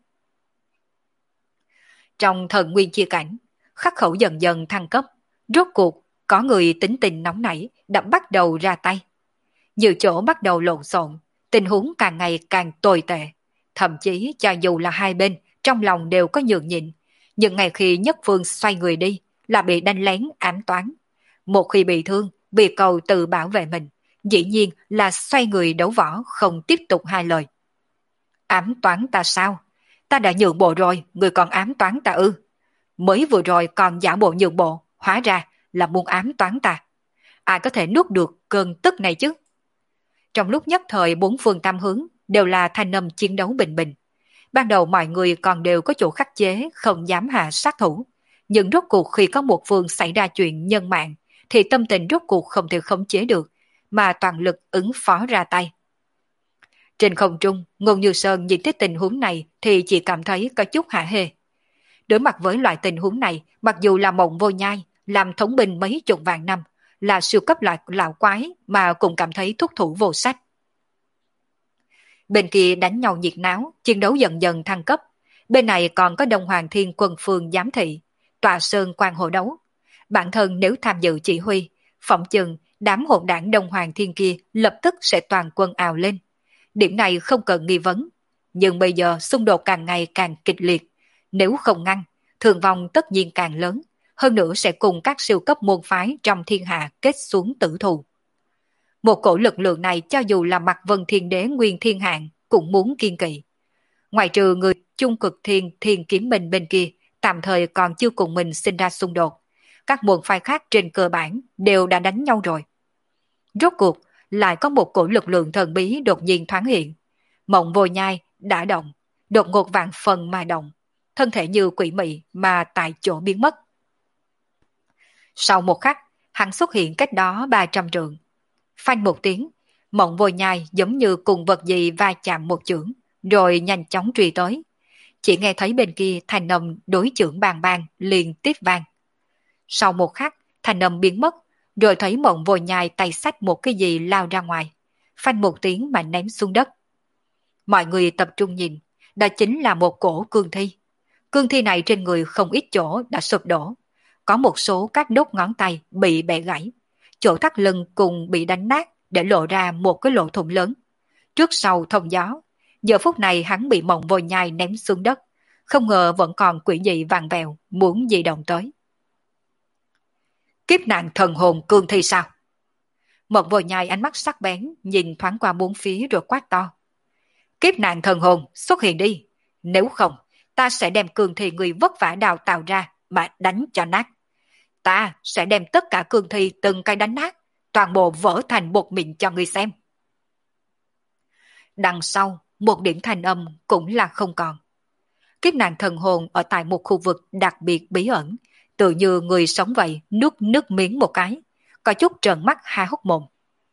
Trong thần nguyên chia cảnh, khắc khẩu dần dần thăng cấp. Rốt cuộc, có người tính tình nóng nảy đã bắt đầu ra tay. Nhiều chỗ bắt đầu lộn xộn, tình huống càng ngày càng tồi tệ. Thậm chí cho dù là hai bên, trong lòng đều có nhường nhịn. Nhưng ngày khi Nhất Phương xoay người đi, là bị đánh lén ám toán. Một khi bị thương, vì cầu tự bảo vệ mình, dĩ nhiên là xoay người đấu võ không tiếp tục hai lời. Ám toán ta sao? Ta đã nhượng bộ rồi, người còn ám toán ta ư? Mới vừa rồi còn giả bộ nhượng bộ, hóa ra là muốn ám toán ta. Ai có thể nuốt được cơn tức này chứ? Trong lúc nhất thời bốn phương tam hướng đều là thanh âm chiến đấu bình bình. Ban đầu mọi người còn đều có chỗ khắc chế, không dám hạ sát thủ. Nhưng rốt cuộc khi có một phương xảy ra chuyện nhân mạng, thì tâm tình rốt cuộc không thể khống chế được, mà toàn lực ứng phó ra tay. Trên không trung, Ngôn Như Sơn nhìn thấy tình huống này thì chỉ cảm thấy có chút hả hê. Đối mặt với loại tình huống này, mặc dù là Mộng Vô Nhai, làm thống binh mấy chục vạn năm, là siêu cấp loại lão quái mà cũng cảm thấy thúc thủ vô sách. Bên kia đánh nhau nhiệt náo, chiến đấu dần dần thăng cấp. Bên này còn có Đông Hoàng Thiên quân phường giám thị, tòa sơn quan hộ đấu. Bản thân nếu tham dự chỉ huy, phỏng chừng đám hỗn đảng Đông Hoàng Thiên kia lập tức sẽ toàn quân ào lên. Điểm này không cần nghi vấn. Nhưng bây giờ xung đột càng ngày càng kịch liệt. Nếu không ngăn, thương vong tất nhiên càng lớn. Hơn nữa sẽ cùng các siêu cấp môn phái trong thiên hạ kết xuống tử thù. Một cổ lực lượng này cho dù là mặt Vân Thiên Đế Nguyên Thiên Hạng cũng muốn kiên kỵ. Ngoài trừ người chung cực thiên thiên kiếm minh bên kia tạm thời còn chưa cùng mình sinh ra xung đột, các môn phái khác trên cơ bản đều đã đánh nhau rồi. Rốt cuộc lại có một cổ lực lượng thần bí đột nhiên thoáng hiện. Mộng Vô Nhai đã động, đột ngột vạn phần mà động, thân thể như quỷ mị mà tại chỗ biến mất. Sau một khắc, hắn xuất hiện cách đó ba trăm trượng. Phanh một tiếng, Mộng Vô Nhai giống như cùng vật gì va chạm một chưởng, rồi nhanh chóng truy tới. Chỉ nghe thấy bên kia thanh âm đối chưởng bàng bàng liền tiếp vang. Sau một khắc, thanh âm biến mất, rồi thấy Mộng Vô Nhai tay xách một cái gì lao ra ngoài, phanh một tiếng mà ném xuống đất. Mọi người tập trung nhìn, đó chính là một cổ cương thi. Cương thi này trên người không ít chỗ đã sụp đổ, có một số các đốt ngón tay bị bẻ gãy, chỗ thắt lưng cùng bị đánh nát để lộ ra một cái lỗ thủng lớn. Trước sau thông gió, giờ phút này hắn bị Mộng Vô Nhai ném xuống đất, không ngờ vẫn còn quỷ dị vàng vèo muốn di động tới. Kiếp nạn thần hồn cương thi sao? Mộng vô nhai ánh mắt sắc bén, nhìn thoáng qua bốn phía rồi quát to. Kiếp nạn thần hồn xuất hiện đi, nếu không, ta sẽ đem cương thi người vất vả đào tạo ra mà đánh cho nát. Ta sẽ đem tất cả cương thi từng cái đánh nát, toàn bộ vỡ thành bột mịn cho người xem. Đằng sau, một điểm thanh âm cũng là không còn. Kiếp nạn thần hồn ở tại một khu vực đặc biệt bí ẩn, tự như người sống vậy, nuốt nước miếng một cái, có chút trợn mắt há hốc mồm.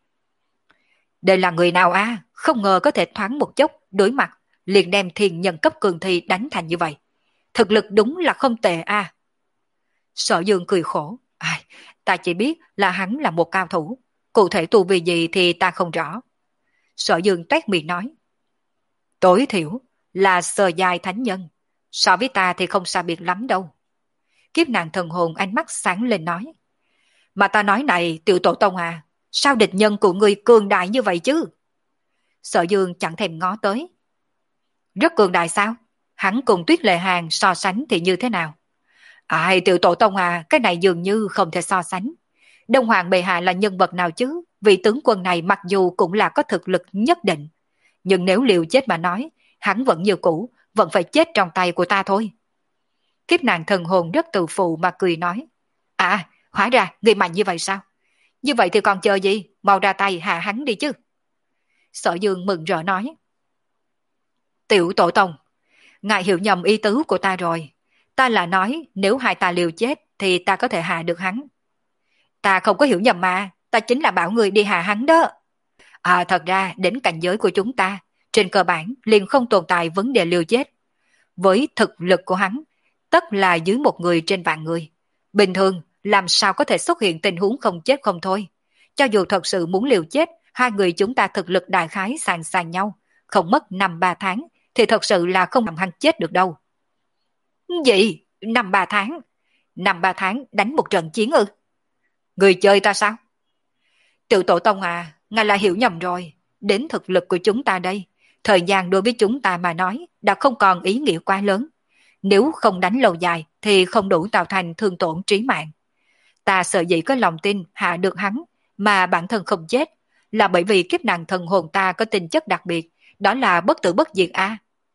Đây là người nào a? À? Không ngờ có thể thoáng một chốc đối mặt, liền đem thiên nhân cấp cường thi đánh thành như vậy. Thực lực đúng là không tệ a. À. Sở Dương cười khổ. Ai, ta chỉ biết là hắn là một cao thủ, cụ thể tu vi gì thì ta không rõ. Sở Dương toét miệng nói. Tối thiểu là sờ dài thánh nhân, so với ta thì không xa biệt lắm đâu. Kiếp nạn thần hồn ánh mắt sáng lên nói. Mà ta nói này tiểu tổ tông à, sao địch nhân của ngươi cường đại như vậy chứ? Sở Dương chẳng thèm ngó tới. Rất cường đại sao? Hắn cùng Tuyết Lệ Hàng so sánh thì như thế nào? Ai tiểu tổ tông à, cái này dường như không thể so sánh. Đông Hoàng bệ hạ là nhân vật nào chứ? Vị tướng quân này mặc dù cũng là có thực lực nhất định, nhưng nếu liều chết mà nói, hắn vẫn như cũ, vẫn phải chết trong tay của ta thôi. Kiếp nạn thần hồn rất tự phụ mà cười nói. À, hóa ra người mạnh như vậy sao? Như vậy thì còn chờ gì? Mau ra tay hạ hắn đi chứ. Sở Dương mừng rỡ nói. Tiểu tổ tông, ngài hiểu nhầm ý tứ của ta rồi. Ta là nói nếu hai ta liều chết thì ta có thể hạ được hắn. Ta không có hiểu nhầm mà, ta chính là bảo người đi hạ hắn đó. À thật ra đến cảnh giới của chúng ta, trên cơ bản liền không tồn tại vấn đề liều chết. Với thực lực của hắn, tất là dưới một người trên vạn người. Bình thường làm sao có thể xuất hiện tình huống không chết không thôi. Cho dù thật sự muốn liều chết, hai người chúng ta thực lực đại khái sàn sàn nhau, không mất năm ba tháng thì thật sự là không làm hắn chết được đâu. Gì? Năm ba tháng? Năm ba tháng đánh một trận chiến ư? Người chơi ta sao? Tiểu tổ tông à, ngài là hiểu nhầm rồi. Đến thực lực của chúng ta đây, thời gian đối với chúng ta mà nói đã không còn ý nghĩa quá lớn. Nếu không đánh lâu dài thì không đủ tạo thành thương tổn trí mạng. Ta sợ dĩ có lòng tin hạ được hắn mà bản thân không chết là bởi vì kiếp nạn thần hồn ta có tính chất đặc biệt, đó là bất tử bất diệt a. À?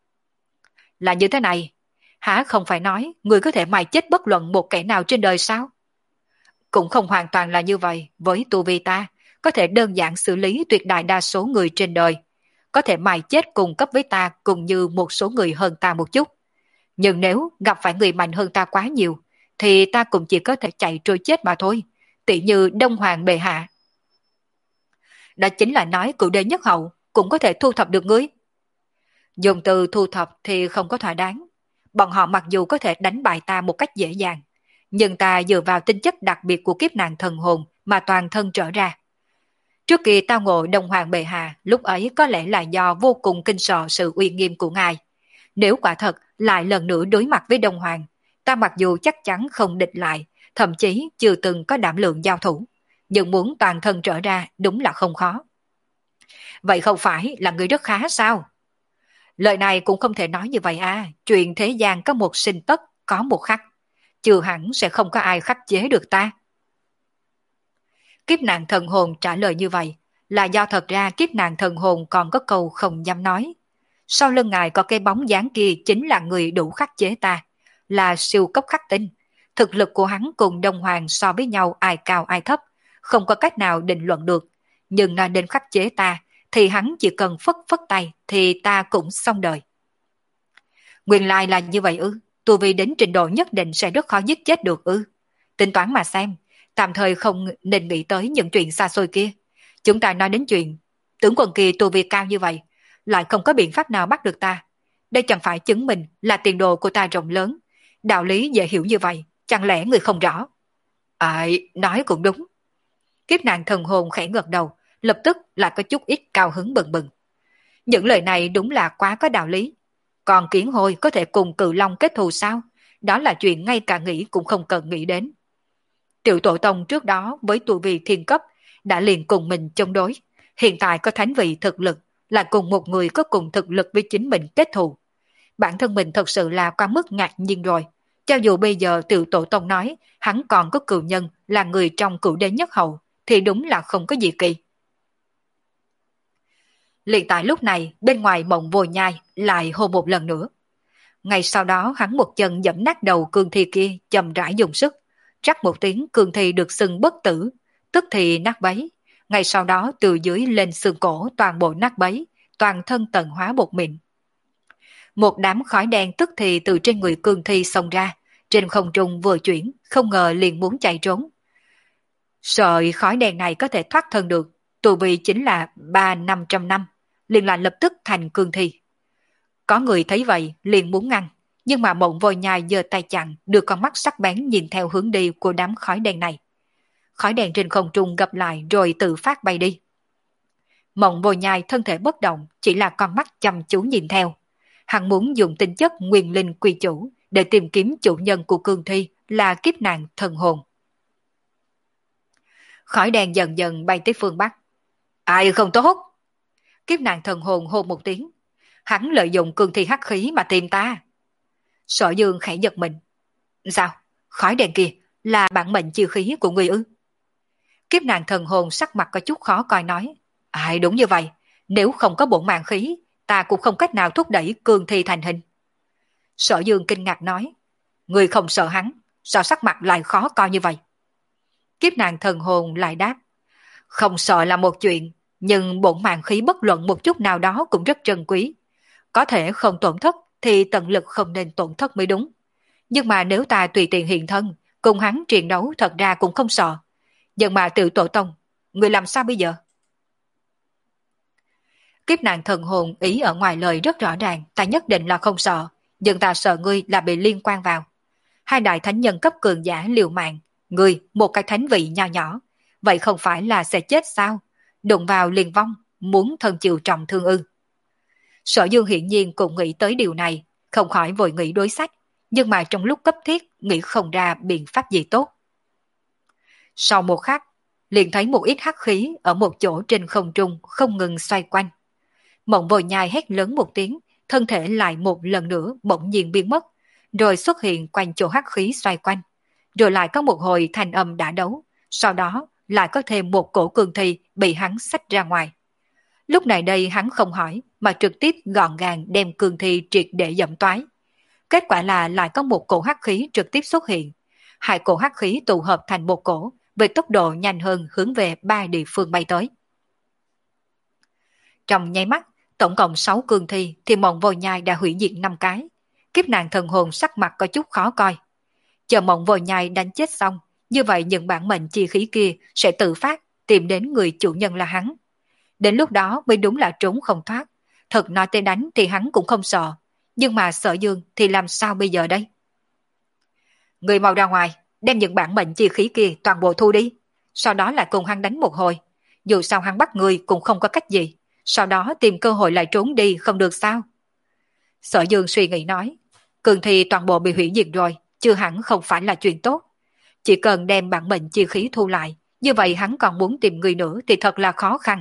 Là như thế này, hả không phải nói người có thể mài chết bất luận một kẻ nào trên đời sao? Cũng không hoàn toàn là như vậy, với tu vi ta, có thể đơn giản xử lý tuyệt đại đa số người trên đời, có thể mài chết cùng cấp với ta cùng như một số người hơn ta một chút. Nhưng nếu gặp phải người mạnh hơn ta quá nhiều, thì ta cũng chỉ có thể chạy trôi chết mà thôi, tỷ như Đông Hoàng bệ hạ. Đó chính là nói cựu đế nhất hậu cũng có thể thu thập được ngươi. Dùng từ thu thập thì không có thỏa đáng. Bọn họ mặc dù có thể đánh bại ta một cách dễ dàng, nhưng ta dựa vào tính chất đặc biệt của kiếp nạn thần hồn mà toàn thân trở ra. Trước khi tao ngộ Đông Hoàng bệ hạ, lúc ấy có lẽ là do vô cùng kinh sợ sự uy nghiêm của ngài. Nếu quả thật lại lần nữa đối mặt với Đông Hoàng, ta mặc dù chắc chắn không địch lại, thậm chí chưa từng có đảm lượng giao thủ, nhưng muốn toàn thân trở ra đúng là không khó. Vậy không phải là người rất khá sao? Lời này cũng không thể nói như vậy à, chuyện thế gian có một sinh tất, có một khắc. Chưa hẳn sẽ không có ai khắc chế được ta. Kiếp nạn thần hồn trả lời như vậy là do thật ra kiếp nạn thần hồn còn có câu không dám nói. Sau lưng ngài có cái bóng dáng kia chính là người đủ khắc chế ta, là siêu cấp khắc tinh. Thực lực của hắn cùng Đông Hoàng so với nhau ai cao ai thấp, không có cách nào định luận được. Nhưng nói đến khắc chế ta, thì hắn chỉ cần phất phất tay thì ta cũng xong đời. Nguyên lai là như vậy ư? Tu vi đến trình độ nhất định sẽ rất khó giết chết được ư? Tính toán mà xem, tạm thời không nên nghĩ tới những chuyện xa xôi kia. Chúng ta nói đến chuyện tướng quân kia tu vi cao như vậy, lại không có biện pháp nào bắt được ta. Đây chẳng phải chứng minh là tiền đồ của ta rộng lớn. Đạo lý dễ hiểu như vậy, chẳng lẽ người không rõ? À, nói cũng đúng. Kiếp nạn thần hồn khẽ gật đầu, lập tức lại có chút ít cao hứng bừng bừng. Những lời này đúng là quá có đạo lý. Còn kiến hồi có thể cùng cự long kết thù sao? Đó là chuyện ngay cả nghĩ cũng không cần nghĩ đến. Tiểu tổ tông trước đó với tu vi thiên cấp đã liền cùng mình chống đối. Hiện tại có thánh vị thực lực, là cùng một người có cùng thực lực với chính mình kết thù. Bản thân mình thật sự là quá mức ngạc nhiên rồi. Cho dù bây giờ Từ Tổ Tông nói hắn còn có cựu nhân là người trong cựu đế nhất hậu, thì đúng là không có gì kỳ. Liền tại lúc này, bên ngoài Mộng Vô Nhai lại hô một lần nữa. Ngay sau đó hắn một chân giẫm nát đầu cương thi kia, chậm rãi dùng sức. Rắc một tiếng, cương thi được xưng bất tử, tức thì nát bấy. Ngay sau đó từ dưới lên xương cổ toàn bộ nát bấy, toàn thân tận hóa bột mịn. Một đám khói đen tức thì từ trên người cương thi xông ra, trên không trung vừa chuyển, không ngờ liền muốn chạy trốn. Sợi khói đen này có thể thoát thân được, tù vi chính là ba năm trăm năm, liền là lập tức thành cương thi. Có người thấy vậy liền muốn ngăn, nhưng mà Mộng Vô Nhai giơ tay chặn, đưa con mắt sắc bén nhìn theo hướng đi của đám khói đen này. Khói đen trên không trung gập lại rồi tự phát bay đi. Mộng Vô Nhai thân thể bất động, chỉ là con mắt chăm chú nhìn theo. Hắn muốn dùng tinh chất nguyên linh quy chủ để tìm kiếm chủ nhân của cương thi là kiếp nạn thần hồn. Khói đen dần dần bay tới phương Bắc. Ai không tốt? Kiếp nạn thần hồn hô một tiếng. Hắn lợi dụng cương thi hắc khí mà tìm ta. Sở Dương khẽ giật mình. Sao? Khói đen kia là bản mệnh chi khí của người ư? Kiếp nạn thần hồn sắc mặt có chút khó coi nói. Ai đúng như vậy. Nếu không có bổn mạng khí, ta cũng không cách nào thúc đẩy cương thi thành hình. Sở Dương kinh ngạc nói. Người không sợ hắn, sao sắc mặt lại khó coi như vậy? Kiếp nạn thần hồn lại đáp. Không sợ là một chuyện, nhưng bổn mạng khí bất luận một chút nào đó cũng rất trân quý. Có thể không tổn thất thì tận lực không nên tổn thất mới đúng. Nhưng mà nếu ta tùy tiện hiện thân, cùng hắn chiến đấu thật ra cũng không sợ. Nhưng mà Tự Tổ Tông, người làm sao bây giờ? Kiếp nạn thần hồn ý ở ngoài lời rất rõ ràng, ta nhất định là không sợ, nhưng ta sợ ngươi là bị liên quan vào. Hai đại thánh nhân cấp cường giả liều mạng, ngươi một cái thánh vị nho nhỏ, vậy không phải là sẽ chết sao? Đụng vào liền vong, muốn thân chịu trọng thương ư? Sở Dương hiển nhiên cũng nghĩ tới điều này, không khỏi vội nghĩ đối sách, nhưng mà trong lúc cấp thiết nghĩ không ra biện pháp gì tốt. Sau một khắc, liền thấy một ít hắc khí ở một chỗ trên không trung không ngừng xoay quanh. Mộng Vô Nhai hét lớn một tiếng, thân thể lại một lần nữa bỗng nhiên biến mất, rồi xuất hiện quanh chỗ hắc khí xoay quanh. Rồi lại có một hồi thanh âm đã đấu, sau đó lại có thêm một cổ cương thi bị hắn xách ra ngoài. Lúc này đây hắn không hỏi mà trực tiếp gọn gàng đem cương thi triệt để dẫm toái. Kết quả là lại có một cổ hắc khí trực tiếp xuất hiện. Hai cổ hắc khí tụ hợp thành một cổ, với tốc độ nhanh hơn hướng về ba địa phương bay tới. Trong nháy mắt, tổng cộng sáu cương thi thì Mộng Vô Nhai đã hủy diệt năm cái. Kiếp nạn thần hồn sắc mặt có chút khó coi. Chờ Mộng Vô Nhai đánh chết xong, như vậy những bản mệnh chi khí kia sẽ tự phát tìm đến người chủ nhân là hắn. Đến lúc đó mới đúng là trốn không thoát. Thật nói tên đánh thì hắn cũng không sợ, nhưng mà Sở Dương thì làm sao bây giờ đây? Người mau ra ngoài, đem những bản mệnh chi khí kia toàn bộ thu đi, sau đó lại cùng hắn đánh một hồi. Dù sao hắn bắt người cũng không có cách gì, sau đó tìm cơ hội lại trốn đi không được sao? Sở Dương suy nghĩ nói, cường thi toàn bộ bị hủy diệt rồi, chưa hẳn không phải là chuyện tốt. Chỉ cần đem bản mệnh chi khí thu lại, như vậy hắn còn muốn tìm người nữa thì thật là khó khăn.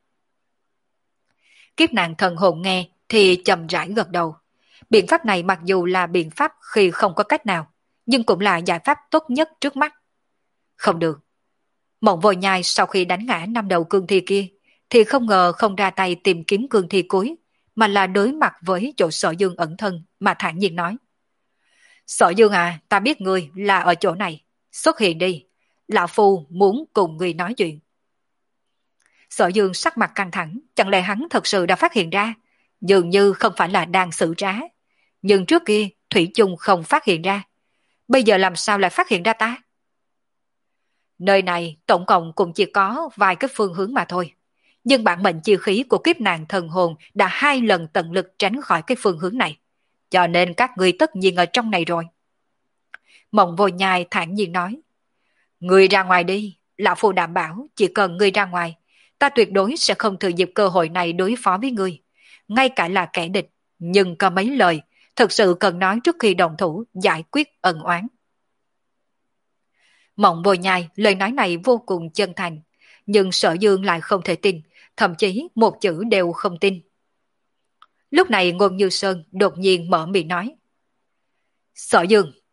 Kiếp nạn thần hồn nghe thì chậm rãi gật đầu. Biện pháp này mặc dù là biện pháp khi không có cách nào, nhưng cũng là giải pháp tốt nhất trước mắt. Không được. Mộng Vô Nhai sau khi đánh ngã năm đầu cương thi kia, thì không ngờ không ra tay tìm kiếm cương thi cuối, mà là đối mặt với chỗ Sở Dương ẩn thân mà thản nhiên nói. Sở Dương à, ta biết ngươi là ở chỗ này, xuất hiện đi, lão phu muốn cùng ngươi nói chuyện. Sở Dương sắc mặt căng thẳng, chẳng lẽ hắn thật sự đã phát hiện ra, dường như không phải là đang xử trá. Nhưng trước kia, Thủy chung không phát hiện ra. Bây giờ làm sao lại phát hiện ra ta? Nơi này tổng cộng cũng chỉ có vài cái phương hướng mà thôi. Nhưng bản mệnh chi khí của kiếp nạn thần hồn đã hai lần tận lực tránh khỏi cái phương hướng này. Cho nên các ngươi tất nhiên ở trong này rồi. Mộng Vô Nhai thản nhiên nói. Ngươi ra ngoài đi, lão phu đảm bảo chỉ cần ngươi ra ngoài, ta tuyệt đối sẽ không thừa dịp cơ hội này đối phó với ngươi. Ngay cả là kẻ địch, nhưng có mấy lời, thực sự cần nói trước khi đồng thủ giải quyết ân oán. Mộng Vô Nhai lời nói này vô cùng chân thành, nhưng Sở Dương lại không thể tin, thậm chí một chữ đều không tin. Lúc này Ngôn Như Sơn đột nhiên mở miệng nói. Sở Dương,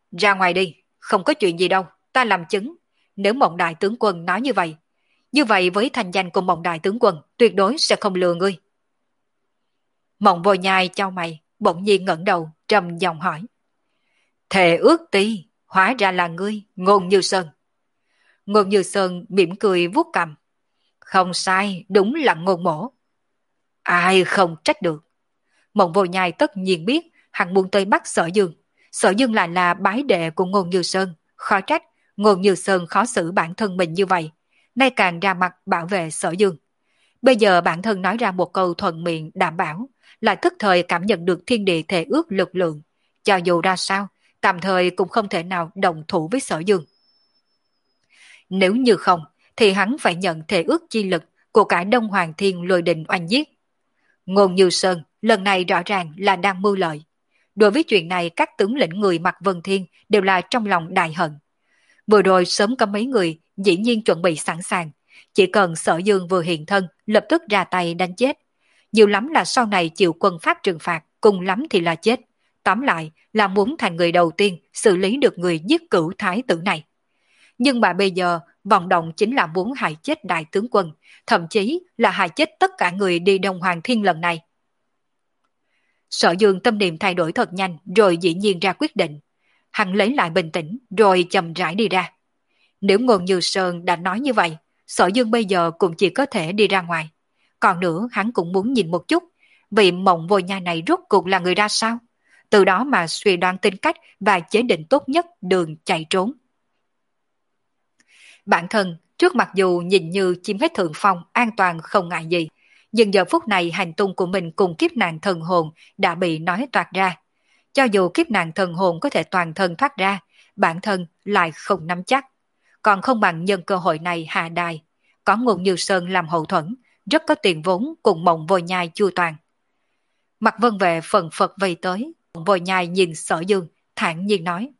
Ra ngoài đi, không có chuyện gì đâu, ta làm chứng. Nếu Mộng Đại tướng quân nói như vậy, như vậy với thành danh của Mộng Đại tướng quân, tuyệt đối sẽ không lừa ngươi. Mộng Vô Nhai chau mày, bỗng nhiên ngẩng đầu, trầm giọng hỏi. Thề ước ti, hóa ra là ngươi, Ngôn Như Sơn. Ngôn Như Sơn mỉm cười vuốt cằm. Không sai, đúng là Ngôn mỗ. Ai không trách được. Mộng Vô Nhai tất nhiên biết hắn muốn tới bắt Sở Dương. Sở Dương lại là bái đệ của Ngôn Như Sơn, khó trách Ngôn Như Sơn khó xử bản thân mình như vậy, nay càng ra mặt bảo vệ Sở Dương. Bây giờ bản thân nói ra một câu thuận miệng đảm bảo, lại tức thời cảm nhận được thiên địa thể ước lực lượng, cho dù ra sao, tạm thời cũng không thể nào đồng thủ với Sở Dương. Nếu như không, thì hắn phải nhận thể ước chi lực của cả Đông Hoàng Thiên Lôi Đình oanh giết. Ngôn Như Sơn lần này rõ ràng là đang mưu lợi. Đối với chuyện này các tướng lĩnh người Mạc Vân Thiên đều là trong lòng đại hận. Vừa rồi sớm có mấy người dĩ nhiên chuẩn bị sẵn sàng. Chỉ cần Sở Dương vừa hiện thân lập tức ra tay đánh chết. Nhiều lắm là sau này chịu quân pháp trừng phạt, cùng lắm thì là chết. Tóm lại là muốn thành người đầu tiên xử lý được người giết cửu thái tử này. Nhưng mà bây giờ vọng động chính là muốn hại chết đại tướng quân, thậm chí là hại chết tất cả người đi Đông Hoàng Thiên lần này. Sở Dương tâm niệm thay đổi thật nhanh rồi dĩ nhiên ra quyết định. Hắn lấy lại bình tĩnh rồi chậm rãi đi ra. Nếu Ngôn Như Sơn đã nói như vậy, Sở Dương bây giờ cũng chỉ có thể đi ra ngoài. Còn nữa hắn cũng muốn nhìn một chút, vị Mộng Vô Nhai này rốt cuộc là người ra sao? Từ đó mà suy đoán tính cách và chế định tốt nhất đường chạy trốn. Bản thân, trước mặc dù nhìn như chiếm hết thượng phong, an toàn không ngại gì, nhưng giờ phút này hành tung của mình cùng kiếp nạn thần hồn đã bị nói toạc ra. Cho dù kiếp nạn thần hồn có thể toàn thân thoát ra, bản thân lại không nắm chắc. Còn không bằng nhân cơ hội này hạ đài. Có Ngôn Như Sơn làm hậu thuẫn, rất có tiền vốn cùng Mộng Vô Nhai chu toàn. Mặt Vân Vệ phần phật vây tới, Mộng Vô Nhai nhìn Sở Dương, thản nhiên nói.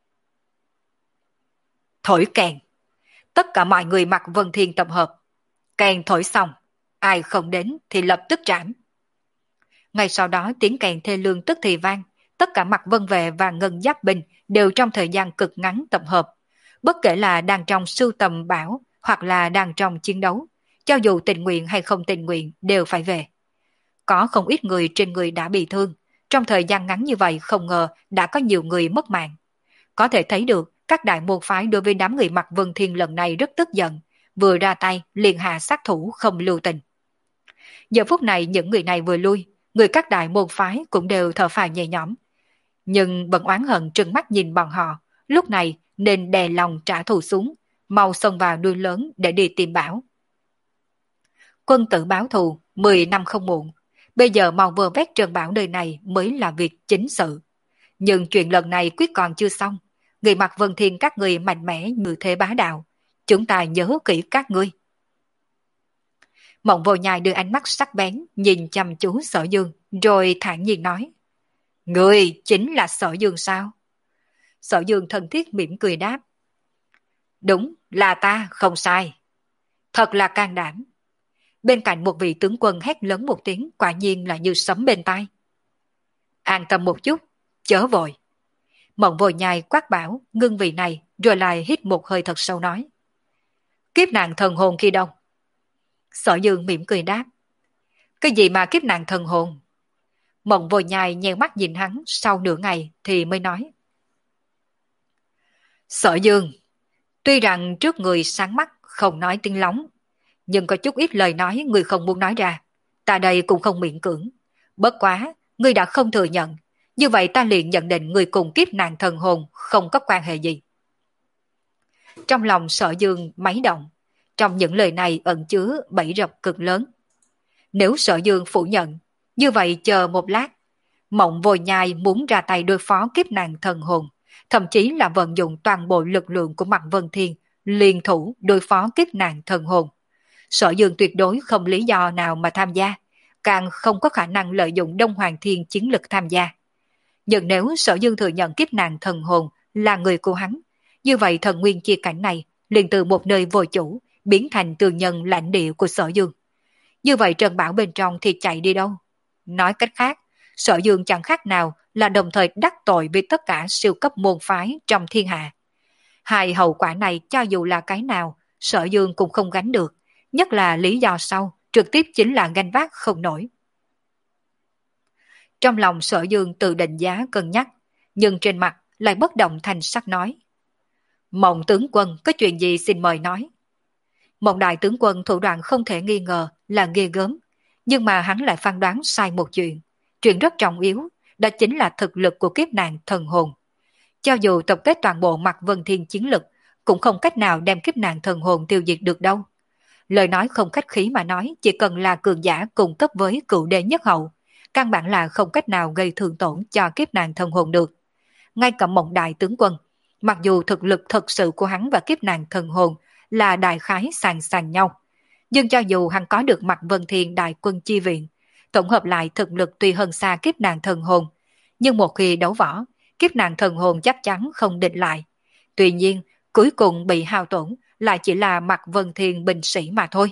Thổi kèn. Tất cả mọi người mặc Vân Thiên tập hợp. Kèn thổi xong, ai không đến thì lập tức trảm. Ngay sau đó tiếng kèn thê lương tức thì vang, tất cả mặc Vân Vệ và Ngân Giáp binh đều trong thời gian cực ngắn tập hợp. Bất kể là đang trong sưu tầm bảo hoặc là đang trong chiến đấu, cho dù tình nguyện hay không tình nguyện đều phải về. Có không ít người trên người đã bị thương, trong thời gian ngắn như vậy không ngờ đã có nhiều người mất mạng. Có thể thấy được các đại môn phái đối với đám người mặc Vân Thiên lần này rất tức giận, vừa ra tay liền hạ sát thủ không lưu tình. Giờ phút này những người này vừa lui, người các đại môn phái cũng đều thở phào nhẹ nhõm. Nhưng vẫn oán hận trừng mắt nhìn bọn họ, lúc này nên đè lòng trả thù xuống, mau xông vào đuôi lớn để đi tìm Bảo. Quân tử báo thù, mười năm không muộn. Bây giờ mau vừa vét Trần Bảo nơi này mới là việc chính sự. Nhưng chuyện lần này quyết còn chưa xong. Người mặc Vân Thiên các người mạnh mẽ như thế bá đạo. Chúng ta nhớ kỹ các ngươi. Mộng Vô Nhai đưa ánh mắt sắc bén, nhìn chăm chú Sở Dương, rồi thản nhiên nói. Ngươi chính là Sở Dương sao? Sở Dương thân thiết mỉm cười đáp. Đúng, là ta, không sai. Thật là can đảm. Bên cạnh một vị tướng quân hét lớn một tiếng, quả nhiên là như sấm bên tai. An tâm một chút, chớ vội. Mộng Vô Nhai quát bảo, ngưng vị này, rồi lại hít một hơi thật sâu nói. Kiếp nạn thần hồn khi đâu? Sở Dương mỉm cười đáp. Cái gì mà kiếp nạn thần hồn? Mộng Vô Nhai nheo mắt nhìn hắn, sau nửa ngày thì mới nói. Sở Dương, tuy rằng trước người sáng mắt không nói tiếng lóng, nhưng có chút ít lời nói người không muốn nói ra. Ta đây cũng không miễn cưỡng. Bất quá, ngươi đã không thừa nhận. Như vậy ta liền nhận định người cùng kiếp nạn thần hồn không có quan hệ gì. Trong lòng Sở Dương máy động. Trong những lời này ẩn chứa bẫy rập cực lớn. Nếu Sở Dương phủ nhận, như vậy chờ một lát. Mộng Vô Nhai muốn ra tay đối phó kiếp nạn thần hồn, thậm chí là vận dụng toàn bộ lực lượng của Mạc Vân Thiên, liên thủ đối phó kiếp nạn thần hồn. Sở Dương tuyệt đối không lý do nào mà tham gia, càng không có khả năng lợi dụng Đông Hoàng Thiên chiến lực tham gia. Nhưng nếu Sở Dương thừa nhận kiếp nạn thần hồn là người của hắn, như vậy thần nguyên chia cảnh này liền từ một nơi vô chủ biến thành tư nhân lãnh địa của Sở Dương. Như vậy Trần Bảo bên trong thì chạy đi đâu? Nói cách khác, Sở Dương chẳng khác nào là đồng thời đắc tội với tất cả siêu cấp môn phái trong thiên hạ. Hai hậu quả này cho dù là cái nào, Sở Dương cũng không gánh được, nhất là lý do sau, trực tiếp chính là gánh vác không nổi. Trong lòng Sở Dương tự định giá cân nhắc, nhưng trên mặt lại bất động thanh sắc nói. Mộng tướng quân có chuyện gì xin mời nói. Mộng đại tướng quân thủ đoạn không thể nghi ngờ là ghê gớm, nhưng mà hắn lại phán đoán sai một chuyện. Chuyện rất trọng yếu, đó chính là thực lực của kiếp nạn thần hồn. Cho dù tập kết toàn bộ Mạc Vân Thiên chiến lực, cũng không cách nào đem kiếp nạn thần hồn tiêu diệt được đâu. Lời nói không khách khí mà nói, chỉ cần là cường giả cùng cấp với cựu đế nhất hậu, căn bản là không cách nào gây thương tổn cho kiếp nạn thần hồn được. Ngay cả Mộng đại tướng quân, mặc dù thực lực thật sự của hắn và kiếp nạn thần hồn là đại khái sàn sàn nhau, nhưng cho dù hắn có được Mạc Vân Thiên đại quân chi viện, tổng hợp lại thực lực tuy hơn xa kiếp nạn thần hồn, nhưng một khi đấu võ, kiếp nạn thần hồn chắc chắn không địch lại. Tuy nhiên, cuối cùng bị hao tổn lại chỉ là Mạc Vân Thiên binh sĩ mà thôi.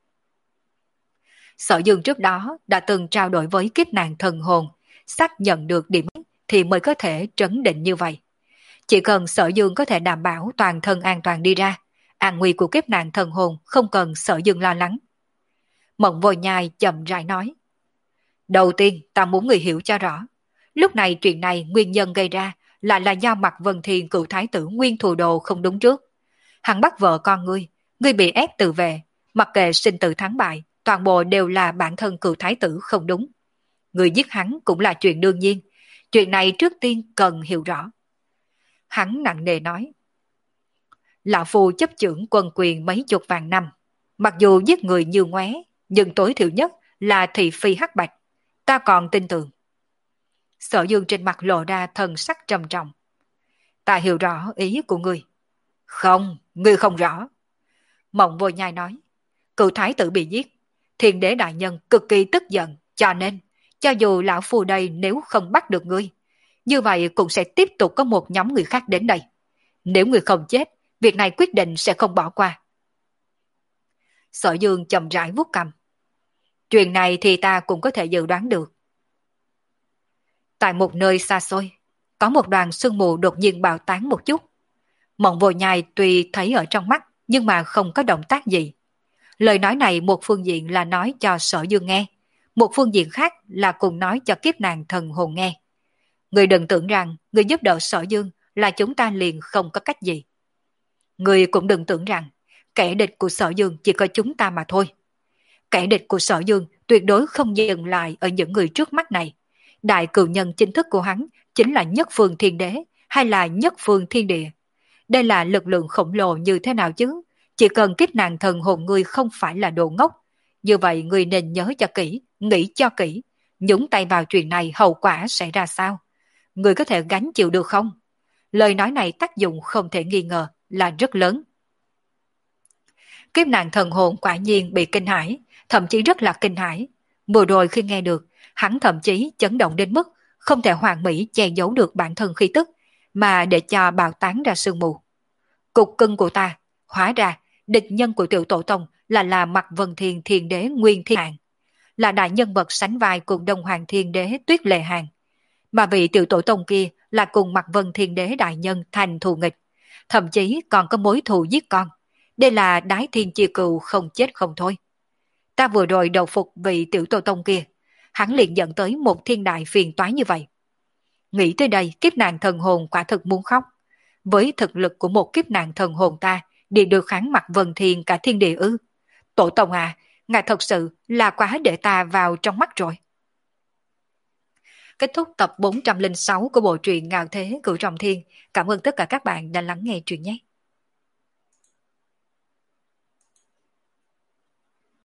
Sở Dương trước đó đã từng trao đổi với kiếp nạn thần hồn, xác nhận được điểm thì mới có thể trấn định như vậy. Chỉ cần Sở Dương có thể đảm bảo toàn thân an toàn đi ra, an nguy của kiếp nạn thần hồn không cần Sở Dương lo lắng. Mộng Vô Nhai chậm rãi nói. Đầu tiên ta muốn người hiểu cho rõ. Lúc này chuyện này nguyên nhân gây ra lại là do Mạc Vân Thiên cựu thái tử Nguyên Thù Đồ không đúng trước. Hắn bắt vợ con ngươi, ngươi bị ép tự vệ, mặc kệ sinh tử thắng bại, toàn bộ đều là bản thân cựu thái tử không đúng. Người giết hắn cũng là chuyện đương nhiên, chuyện này trước tiên cần hiểu rõ. Hắn nặng nề nói. Lão Phu chấp chưởng quân quyền mấy chục vạn năm, mặc dù giết người như ngoé, nhưng tối thiểu nhất là thị phi hắc bạch, ta còn tin tưởng. Sở Dương trên mặt lộ ra thần sắc trầm trọng. Ta hiểu rõ ý của ngươi. Không, ngươi không rõ. Mộng Vô Nhai nói. Cựu thái tử bị giết, Thiên Đế đại nhân cực kỳ tức giận, cho nên, cho dù lão phu đây nếu không bắt được ngươi, như vậy cũng sẽ tiếp tục có một nhóm người khác đến đây. Nếu ngươi không chết, việc này quyết định sẽ không bỏ qua. Sở Dương chậm rãi vuốt cằm. Chuyện này thì ta cũng có thể dự đoán được. Tại một nơi xa xôi, có một đoàn sương mù đột nhiên bạo tán một chút. Mộng Vô Nhai tuy thấy ở trong mắt, nhưng mà không có động tác gì. Lời nói này một phương diện là nói cho Sở Dương nghe, một phương diện khác là cùng nói cho kiếp nạn thần hồn nghe. Người đừng tưởng rằng người giúp đỡ Sở Dương là chúng ta liền không có cách gì. Người cũng đừng tưởng rằng kẻ địch của Sở Dương chỉ có chúng ta mà thôi. Kẻ địch của Sở Dương tuyệt đối không dừng lại ở những người trước mắt này. Đại cừu nhân chính thức của hắn chính là Nhất Phương Thiên Đế hay là Nhất Phương Thiên Địa. Đây là lực lượng khổng lồ như thế nào chứ? Chỉ cần kiếp nạn thần hồn ngươi không phải là đồ ngốc. Như vậy ngươi nên nhớ cho kỹ, nghĩ cho kỹ. Nhúng tay vào chuyện này hậu quả sẽ ra sao? Ngươi có thể gánh chịu được không? Lời nói này tác dụng không thể nghi ngờ là rất lớn. Kiếp nạn thần hồn quả nhiên bị kinh hãi, thậm chí rất là kinh hãi. Vừa rồi khi nghe được, hắn thậm chí chấn động đến mức không thể hoàn mỹ che giấu được bản thân khí tức, mà để cho bạo tán ra sương mù. Cục cưng của ta, hóa ra địch nhân của tiểu tổ tông là là Mạc Vân Thiên Thiên Đế Nguyên Thiên Hạng, là đại nhân vật sánh vai cùng Đông Hoàng Thiên Đế Tuyết Lệ Hàn, mà vị tiểu tổ tông kia là cùng Mạc Vân Thiên Đế đại nhân thành thù nghịch, thậm chí còn có mối thù giết con. Đây là đái thiên chia cừu không chết không thôi. Ta vừa rồi đầu phục vị tiểu tổ tông kia, hắn liền dẫn tới một thiên đại phiền toái như vậy. Nghĩ tới đây, kiếp nạn thần hồn quả thực muốn khóc. Với thực lực của một kiếp nạn thần hồn ta, đi được kháng Mạc Vân Thiên cả thiên địa ư? Tổ tông à, ngài thật sự là quá để ta vào trong mắt rồi. Kết thúc tập bốn trăm lẻ sáu của bộ truyện Ngạo Thế Cửu Trọng Thiên. Cảm ơn tất cả các bạn đã lắng nghe truyện nhé.